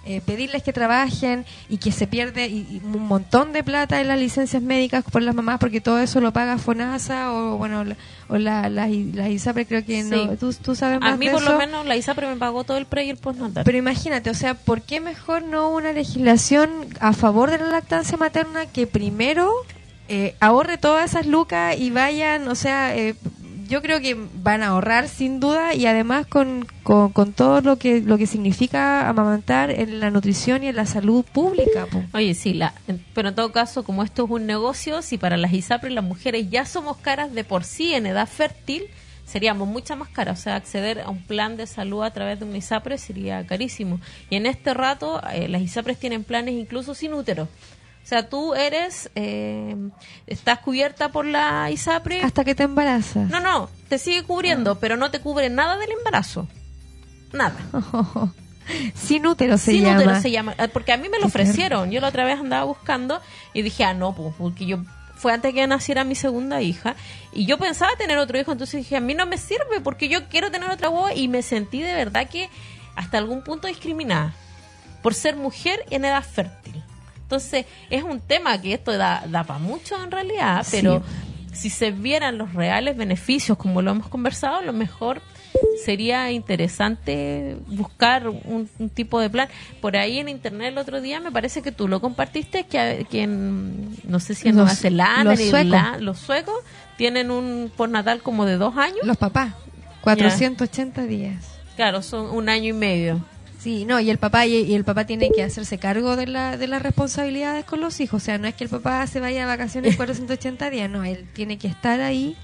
eh, pedirles que trabajen y que se pierde y, y un montón de plata en las licencias médicas por las mamás, porque todo eso lo paga FONASA o bueno la, o la, la, la ISAPRE, creo que no. Sí. ¿Tú, tú sabes más A mí de por eso? lo menos la ISAPRE me pagó todo el pre y el postnatal. Pero imagínate, o sea, ¿por qué mejor no una legislación a favor de la lactancia materna que primero eh, ahorre todas esas lucas y vayan, o sea, eh, yo creo que van a ahorrar sin duda y además con, con, con todo lo que lo que significa amamantar en la nutrición y en la salud pública, po. Oye, sí, la, pero en todo caso, como esto es un negocio, si para las ISAPRE las mujeres ya somos caras de por sí en edad fértil, seríamos mucha más caras. O sea, acceder a un plan de salud a través de una ISAPRE sería carísimo. Y en este rato, eh, las ISAPRES tienen planes incluso sin útero. O sea, tú eres, eh, estás cubierta por la ISAPRE. Hasta que te embarazas. No, no, te sigue cubriendo, ah. pero no te cubre nada del embarazo. Nada. Oh, sin útero se sin llama. Sin útero se llama. Porque a mí me lo ofrecieron. Yo la otra vez andaba buscando y dije, ah, no, pues, porque yo... Fue antes que naciera mi segunda hija y yo pensaba tener otro hijo, entonces dije, a mí no me sirve porque yo quiero tener otra guagua y me sentí de verdad que hasta algún punto discriminada por ser mujer en edad fértil. Entonces es un tema que esto da, da para mucho en realidad, sí. pero si se vieran los reales beneficios como lo hemos conversado, lo mejor sería interesante buscar un, un tipo de plan. Por ahí en internet el otro día me parece que tú lo compartiste, que, que en, no sé si en los, Nueva Zelanda, los en suecos. Irlanda, los suecos tienen un postnatal como de dos años. Los papás, cuatrocientos ochenta yeah. días. Claro, son un año y medio. Sí, no, y el papá y, y el papá tiene que hacerse cargo de la de las responsabilidades con los hijos. O sea, no es que el papá se vaya a vacaciones cuatrocientos ochenta días, no, él tiene que estar ahí,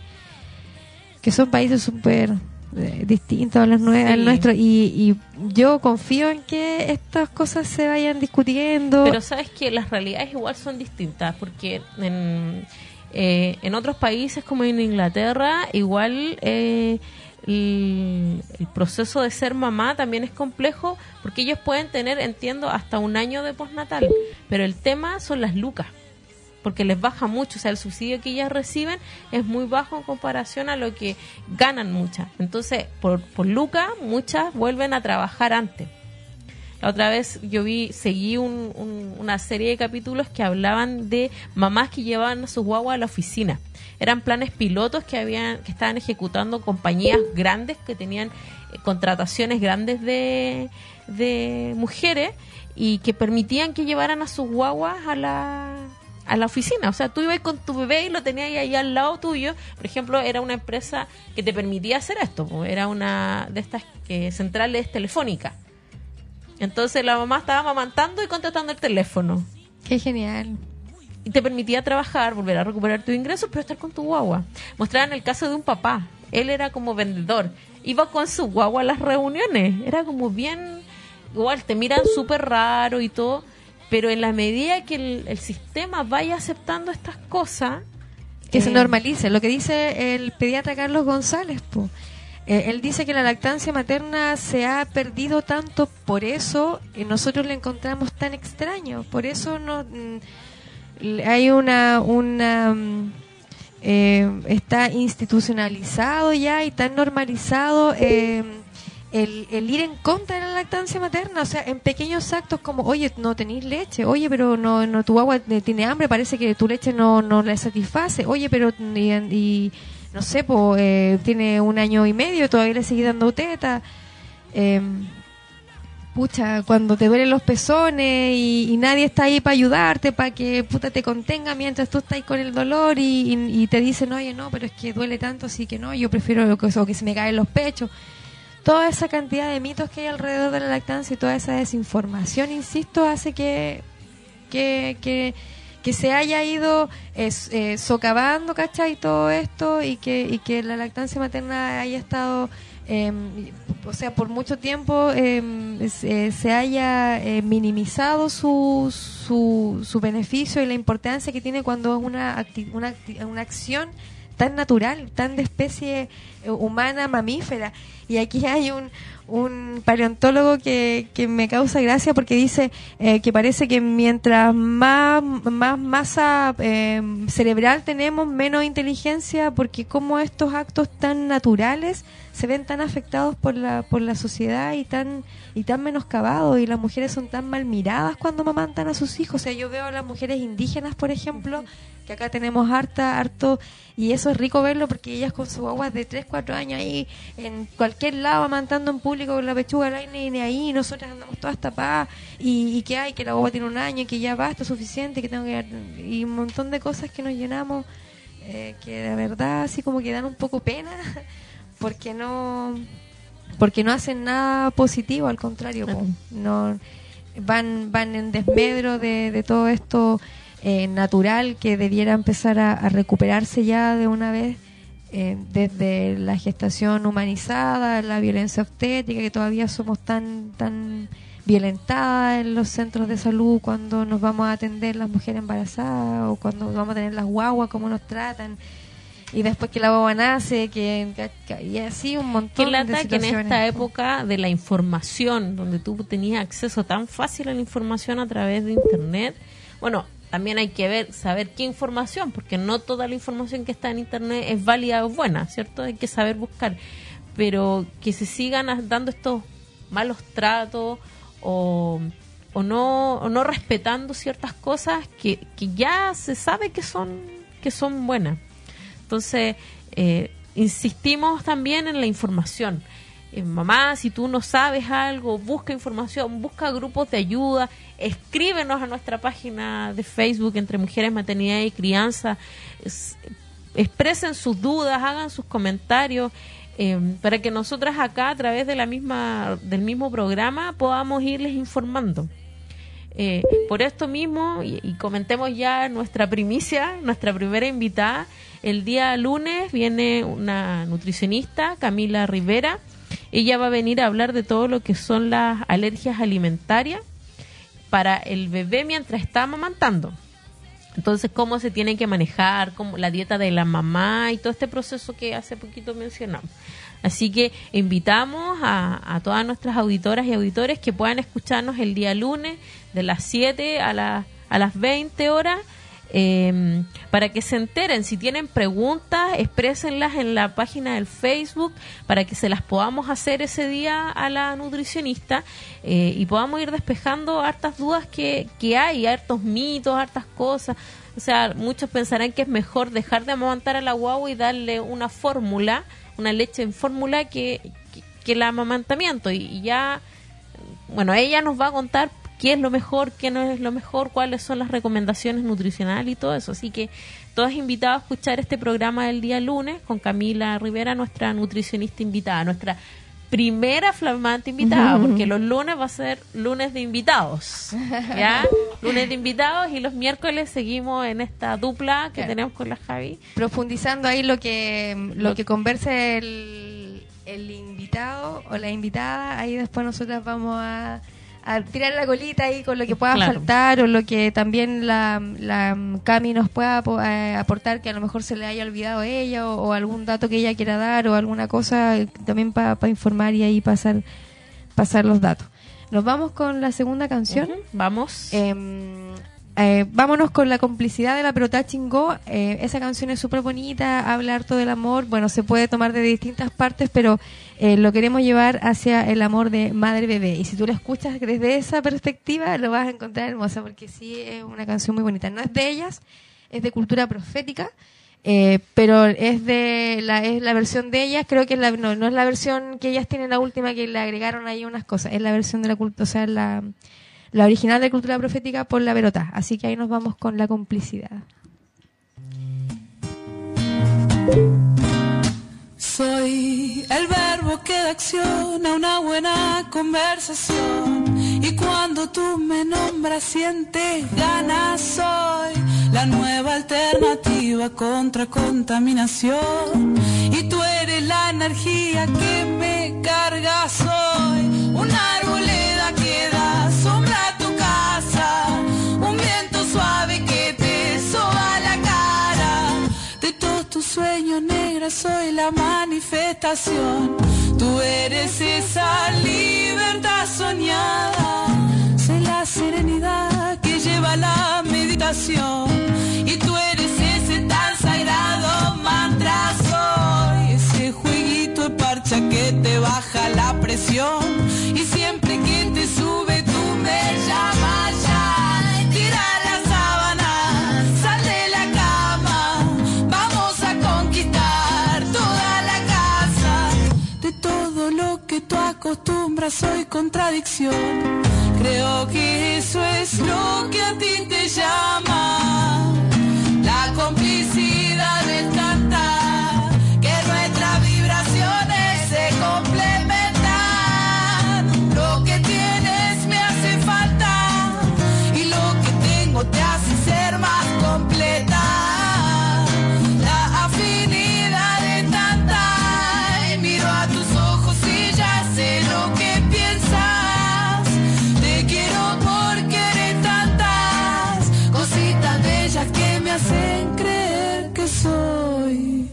que son países súper eh, distintos a los nue- sí. al nuestro, y, y yo confío en que estas cosas se vayan discutiendo. Pero sabes que las realidades igual son distintas, porque en, eh, en otros países como en Inglaterra, igual... Eh, El, el proceso de ser mamá también es complejo porque ellos pueden tener, entiendo, hasta un año de postnatal, pero el tema son las lucas, porque les baja mucho, o sea, el subsidio que ellas reciben es muy bajo en comparación a lo que ganan muchas. Entonces, por, por lucas, muchas vuelven a trabajar antes. La otra vez yo vi, seguí un, un, una serie de capítulos que hablaban de mamás que llevaban a sus guaguas a la oficina. Eran planes pilotos que habían que estaban ejecutando compañías grandes que tenían eh, contrataciones grandes de, de mujeres y que permitían que llevaran a sus guaguas a la a la oficina. O sea, tú ibas con tu bebé y lo tenías ahí al lado tuyo. Por ejemplo, era una empresa que te permitía hacer esto. Era una de estas que, centrales telefónicas. Entonces la mamá estaba amamantando y contestando el teléfono. Qué genial. Y te permitía trabajar, volver a recuperar tus ingresos, pero estar con tu guagua. Mostraban el caso de un papá. Él era como vendedor. Iba con su guagua a las reuniones. Era como bien... Igual, te miran súper raro y todo. Pero en la medida que el, el sistema vaya aceptando estas cosas... Que eh, se normalice. Lo que dice el pediatra Carlos González, po. Eh, él dice que la lactancia materna se ha perdido tanto, por eso eh, nosotros le encontramos tan extraño. Por eso no... Mm, hay una una eh, está institucionalizado ya y tan normalizado eh, el, el ir en contra de la lactancia materna, o sea, en pequeños actos como, oye, no tenéis leche, oye, pero no no tu agua tiene hambre, parece que tu leche no no la satisface, oye, pero y, y no sé, pues eh, tiene un año y medio, todavía le sigue dando teta. eh, Pucha, cuando te duelen los pezones y, y nadie está ahí para ayudarte, para que puta te contenga mientras tú estás ahí con el dolor y, y, y te dicen, oye, no, pero es que duele tanto, así que no, yo prefiero que, o que se me caen los pechos. Toda esa cantidad de mitos que hay alrededor de la lactancia y toda esa desinformación, insisto, hace que, que, que, que se haya ido eh, eh, socavando, ¿cachai? Todo esto y que, y que la lactancia materna haya estado... Eh, o sea, por mucho tiempo eh, se, se haya eh, minimizado su, su, su beneficio y la importancia que tiene cuando es una, acti- una, acti- una acción tan natural, tan de especie eh, humana, mamífera. Y aquí hay un, un paleontólogo que, que me causa gracia porque dice eh, que parece que mientras más, más masa eh, cerebral tenemos, menos inteligencia, porque como estos actos tan naturales se ven tan afectados por la por la sociedad y tan y tan menoscabados, y las mujeres son tan mal miradas cuando amamantan a sus hijos. O sea, yo veo a las mujeres indígenas, por ejemplo, que acá tenemos harta, harto, y eso es rico verlo porque ellas con sus guaguas de tres, cuatro años ahí en cualquier lado amamantando en público con la pechuga al aire, y ni ahí, y nosotras andamos todas tapadas, y, y que hay, que la guagua tiene un año, y que ya basta, suficiente, que tengo que, y un montón de cosas que nos llenamos, eh, que de verdad así como que dan un poco pena, porque no porque no hacen nada positivo, al contrario, po, no van van en desmedro de, de todo esto eh, natural que debiera empezar a, a recuperarse ya de una vez, eh, desde la gestación humanizada, la violencia obstétrica, que todavía somos tan tan violentadas en los centros de salud cuando nos vamos a atender las mujeres embarazadas, o cuando vamos a tener las guaguas, cómo nos tratan. Y después que la guagua nace, que, que y así un montón Qué lata de situaciones. Que en esta época de la información, donde tú tenías acceso tan fácil a la información a través de internet, bueno, también hay que ver, saber qué información, porque no toda la información que está en internet es válida o buena, ¿cierto? Hay que saber buscar, pero que se sigan dando estos malos tratos o, o no o no respetando ciertas cosas que, que ya se sabe que son que son buenas. Entonces, eh, insistimos también en la información. Eh, mamá, si tú no sabes algo, busca información, busca grupos de ayuda, escríbenos a nuestra página de Facebook Entre Mujeres, Maternidad y Crianza, es, expresen sus dudas, hagan sus comentarios, eh, para que nosotras acá, a través de la misma del mismo programa, podamos irles informando. Eh, por esto mismo, y, y comentemos ya nuestra primicia, nuestra primera invitada. El día lunes viene una nutricionista, Camila Rivera. Ella va a venir a hablar de todo lo que son las alergias alimentarias para el bebé mientras está amamantando. Entonces, cómo se tiene que manejar, cómo, la dieta de la mamá y todo este proceso que hace poquito mencionamos. Así que invitamos a, a todas nuestras auditoras y auditores que puedan escucharnos el día lunes de las siete a, la, a las veinte horas, eh, para que se enteren. Si tienen preguntas, exprésenlas en la página del Facebook para que se las podamos hacer ese día a la nutricionista, eh, y podamos ir despejando hartas dudas que, que hay, hartos mitos, hartas cosas. O sea, muchos pensarán que es mejor dejar de amamantar a la guagua y darle una fórmula, una leche en fórmula que, que, que el amamantamiento, y, y ya, bueno, ella nos va a contar qué es lo mejor, qué no es lo mejor, cuáles son las recomendaciones nutricionales y todo eso. Así que todos invitados a escuchar este programa del día lunes con Camila Rivera, nuestra nutricionista invitada, nuestra primera flamante invitada, porque los lunes va a ser lunes de invitados, ¿ya? Lunes de invitados, y los miércoles seguimos en esta dupla que claro. tenemos con la Javi. Profundizando ahí lo que lo, lo que converse el, el invitado o la invitada, ahí después nosotras vamos a, a tirar la colita ahí con lo que pueda claro. faltar, o lo que también la, la Cami nos pueda eh, aportar, que a lo mejor se le haya olvidado a ella, o, o algún dato que ella quiera dar, o alguna cosa también para pa informar y ahí pasar pasar los datos. Nos vamos con la segunda canción. Uh-huh. Vamos. Eh, eh, vámonos con La complicidad de la pelota chingó. Eh, esa canción es súper bonita, habla harto del amor. Bueno, se puede tomar de distintas partes, pero eh, lo queremos llevar hacia el amor de madre-bebé. Y si tú la escuchas desde esa perspectiva, lo vas a encontrar hermosa, porque sí es una canción muy bonita. No es de ellas, es de Cultura Profética. Eh, pero es de la es la versión de ellas, creo que es la, no, no es la versión que ellas tienen, la última, que le agregaron ahí unas cosas, es la versión de la cultura, o sea, la, la original de Cultura Profética por la Verota. Así que ahí nos vamos con La complicidad. Soy el verbo que da acción a una buena conversación, y cuando tú me nombras sientes ganas. Soy la nueva alternativa contra contaminación, y tú eres la energía que me carga. Soy una arboleda que da sombra a tu casa, un viento suave que te soba la cara de todos tus sueños gestación. Tú eres esa libertad soñada, sé la serenidad que lleva la meditación. Y tú eres ese tan sagrado mantra, soy ese jueguito de parcha que te baja la presión. Y siempre que te sube tú me llamas ya. Tira la sábana, sal de la cama, vamos a conquistar toda la casa. De todo lo que tú acostumbras soy contradicción. Creo que eso es lo que a ti te llama, la complicidad de tanta, que nuestras vibraciones se complementan. Lo que tienes me hace falta y lo que tengo te hace ser más completa. La afinidad de tanta, y miro a tus ojos y ya sé lo que piensas. Que me hacen creer que soy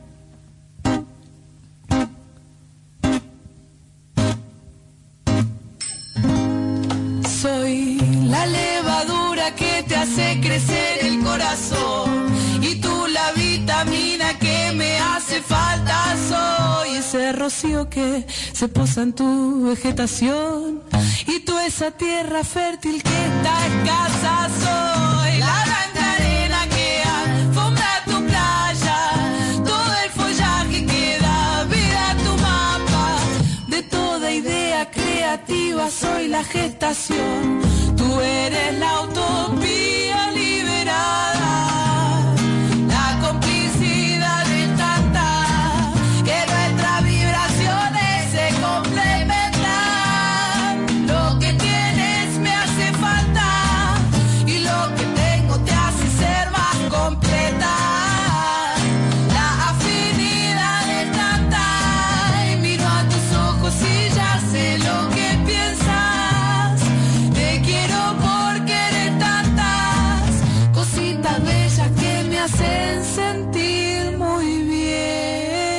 Soy la levadura que te hace crecer el corazón, y tú la vitamina que me hace falta. Soy ese rocío que se posa en tu vegetación, y tú esa tierra fértil que está escasa. Soy la blanca arena que alfombra tu playa, todo el follaje que da vida a tu mapa. De toda idea creativa soy la gestación, tú eres la utopía liberada, la complicidad de tanta, que nuestras vibraciones se complementan. Lo que tienes me hace falta y lo que tengo te hace ser más completa. La afinidad de tanta, y miro a tus ojos y ya sé lo que piensas. Te quiero porque eres tantas cositas bellas que me hacen sentir muy bien.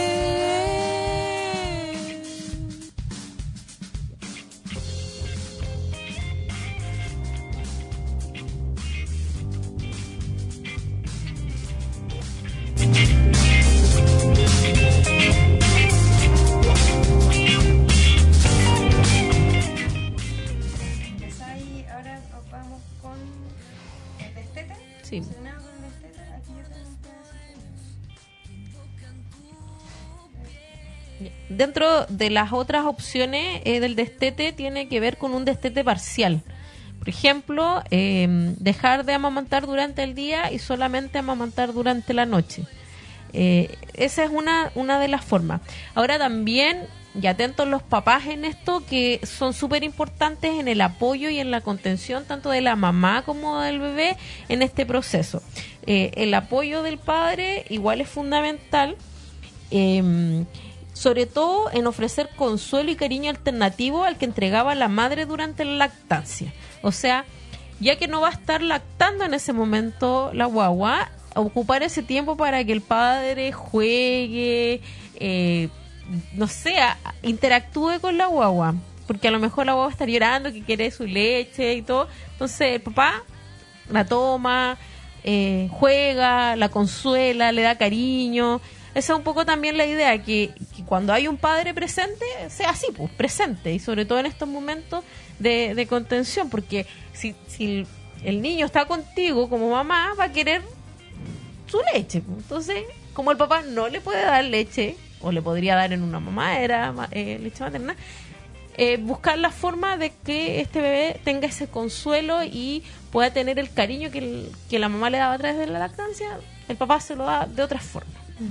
Pues ahí, ahora vamos con el destete. Sí. Relacionado con el destete, aquí yo tengo un pedacito. Dentro de las otras opciones eh, del destete tiene que ver con un destete parcial. Por ejemplo, eh, dejar de amamantar durante el día y solamente amamantar durante la noche. Eh, esa es una, una de las formas. Ahora también, y atentos los papás en esto, que son súper importantes en el apoyo y en la contención tanto de la mamá como del bebé en este proceso. Eh, el apoyo del padre igual es fundamental, eh, sobre todo en ofrecer consuelo y cariño alternativo al que entregaba la madre durante la lactancia. O sea, ya que no va a estar lactando en ese momento la guagua, ocupar ese tiempo para que el padre juegue, eh, no sé, a- interactúe con la guagua, porque a lo mejor la guagua está llorando, que quiere su leche y todo. Entonces el papá la toma, eh, juega, la consuela, le da cariño. Esa es un poco también la idea, que, que cuando hay un padre presente, sea así, pues, presente, y sobre todo en estos momentos de, de contención, porque si, si el, el niño está contigo como mamá, va a querer su leche. Entonces, como el papá no le puede dar leche, o le podría dar en una mamadera, ma- eh, leche materna, eh, buscar la forma de que este bebé tenga ese consuelo y pueda tener el cariño que, el- que la mamá le daba a través de la lactancia, el papá se lo da de otra forma.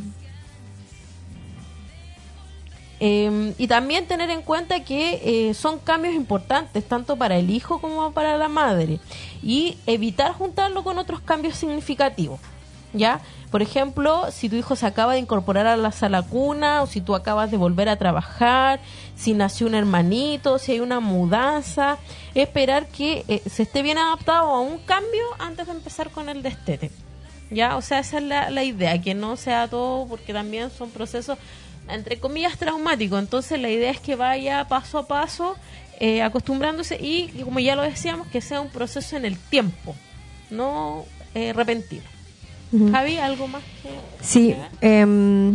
Eh, y también tener en cuenta que eh, son cambios importantes tanto para el hijo como para la madre, y evitar juntarlo con otros cambios significativos, ¿ya? Por ejemplo, si tu hijo se acaba de incorporar a la sala cuna, o si tú acabas de volver a trabajar, si nació un hermanito, si hay una mudanza, esperar que eh, se esté bien adaptado a un cambio antes de empezar con el destete, ¿ya? O sea, esa es la, la idea, que no sea todo, porque también son procesos entre comillas, traumático. Entonces la idea es que vaya paso a paso, eh, acostumbrándose y, y, como ya lo decíamos, que sea un proceso en el tiempo, no eh, repentino. Uh-huh. Javi, ¿algo más que...? Sí, eh,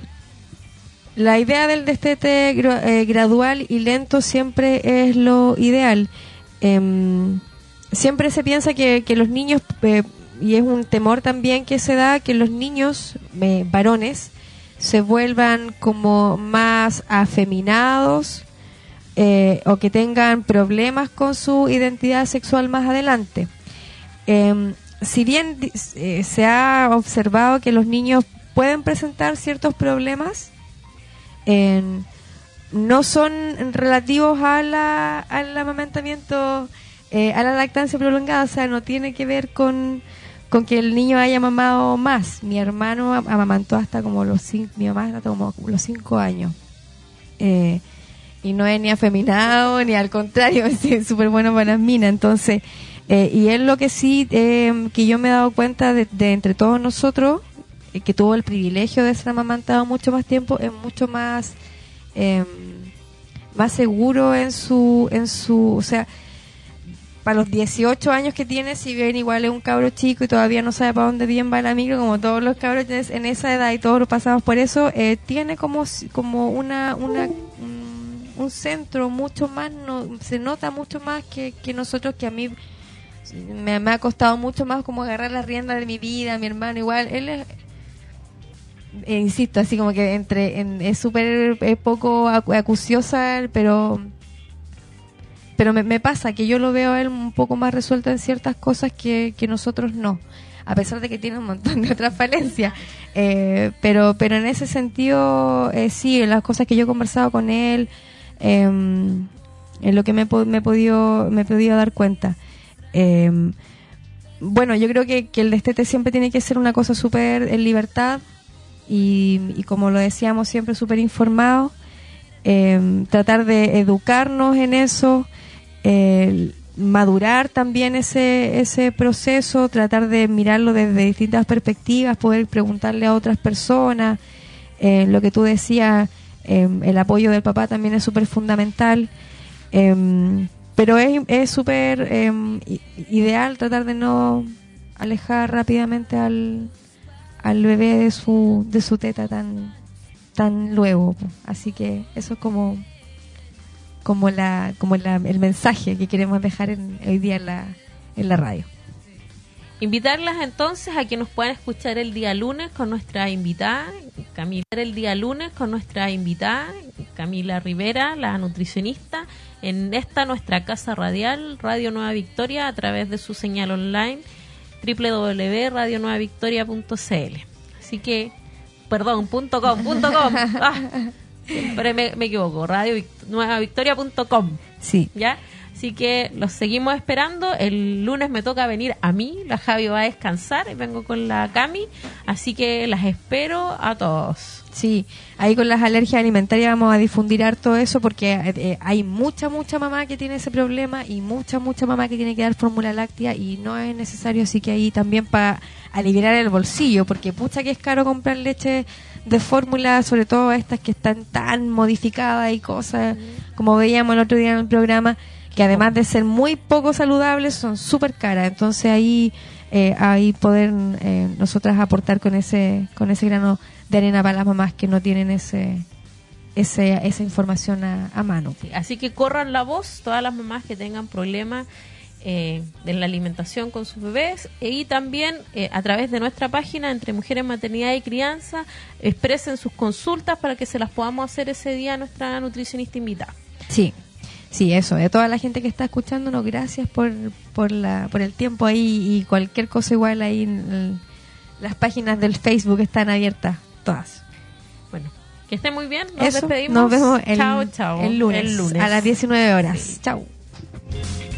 la idea del destete gra- eh, gradual y lento siempre es lo ideal. Eh, siempre se piensa que, que los niños, eh, y es un temor también que se da, que los niños eh, varones se vuelvan como más afeminados eh, o que tengan problemas con su identidad sexual más adelante. Eh, si bien eh, se ha observado que los niños pueden presentar ciertos problemas, eh, no son relativos a la, al amamantamiento, eh, a la lactancia prolongada, o sea, no tiene que ver con, con que el niño haya mamado más. Mi hermano amamantó hasta como los cinco, mi mamá hasta como los cinco años. Eh, y no es ni afeminado, ni al contrario, es súper bueno para las minas. Entonces, eh, y es lo que sí, eh, que yo me he dado cuenta de, de entre todos nosotros, eh, que tuvo el privilegio de ser amamantado mucho más tiempo, es mucho más... Eh, más seguro en su en su o sea, para los dieciocho años que tiene, si bien igual es un cabro chico y todavía no sabe para dónde bien va la micro, como todos los cabros en esa edad y todos lo pasamos por eso, eh, tiene como como una una un, un centro mucho más, no, se nota mucho más que, que nosotros, que a mí me, me ha costado mucho más como agarrar la rienda de mi vida. Mi hermano igual, él es Eh, insisto, así como que entre en, es súper eh, poco acu- acuciosa, pero pero me, me pasa que yo lo veo a él un poco más resuelto en ciertas cosas que, que nosotros no, a pesar de que tiene un montón de otras falencias, eh, pero pero en ese sentido eh, sí, las cosas que yo he conversado con él, eh, en lo que me, me he podido me he podido dar cuenta. eh, bueno, yo creo que, que el destete siempre tiene que ser una cosa súper en libertad. Y, y como lo decíamos, siempre súper informados, eh, tratar de educarnos en eso, eh, madurar también ese ese proceso, tratar de mirarlo desde distintas perspectivas, poder preguntarle a otras personas. Eh, lo que tú decías, eh, el apoyo del papá también es súper fundamental, eh, pero es es súper eh, ideal tratar de no alejar rápidamente al al bebé de su de su teta tan tan luego. Así que eso es como como la como la, el mensaje que queremos dejar en, hoy día en la en la radio. Invitarlas entonces a que nos puedan escuchar el día lunes con nuestra invitada Camila, el día lunes con nuestra invitada Camila Rivera, la nutricionista, en esta nuestra casa radial, Radio Nueva Victoria, a través de su señal online doble u doble u doble u punto radio nueva victoria punto c l. Así que, perdón, punto com, punto com. Ah, siempre me, me equivoco, radio nueva victoria punto com. Sí. ¿Ya? Así que los seguimos esperando. El lunes me toca venir a mí, la Javi va a descansar y vengo con la Cami, así que las espero a todos. Sí, ahí con las alergias alimentarias vamos a difundir harto eso, porque eh, hay mucha, mucha mamá que tiene ese problema y mucha, mucha mamá que tiene que dar fórmula láctea y no es necesario, así que ahí también para aliviar el bolsillo, porque pucha que es caro comprar leche de fórmula, sobre todo estas que están tan modificadas y cosas, como veíamos el otro día en el programa, que además de ser muy poco saludables, son súper caras. Entonces ahí eh, ahí poder eh, nosotras aportar con ese con ese grano de arena para las mamás que no tienen ese, ese esa información a, a mano. Así que corran la voz, todas las mamás que tengan problemas eh, de la alimentación con sus bebés, y también eh, a través de nuestra página Entre Mujeres, Maternidad y Crianza, expresen sus consultas para que se las podamos hacer ese día a nuestra nutricionista invitada. Sí. Sí, eso, de toda la gente que está escuchándonos, gracias por por la por el tiempo ahí, y cualquier cosa igual ahí en el, las páginas del Facebook están abiertas todas. Bueno, que estén muy bien, nos eso, despedimos. Nos vemos el, chao, chao. El, lunes, el lunes a las diecinueve horas. Sí. Chao.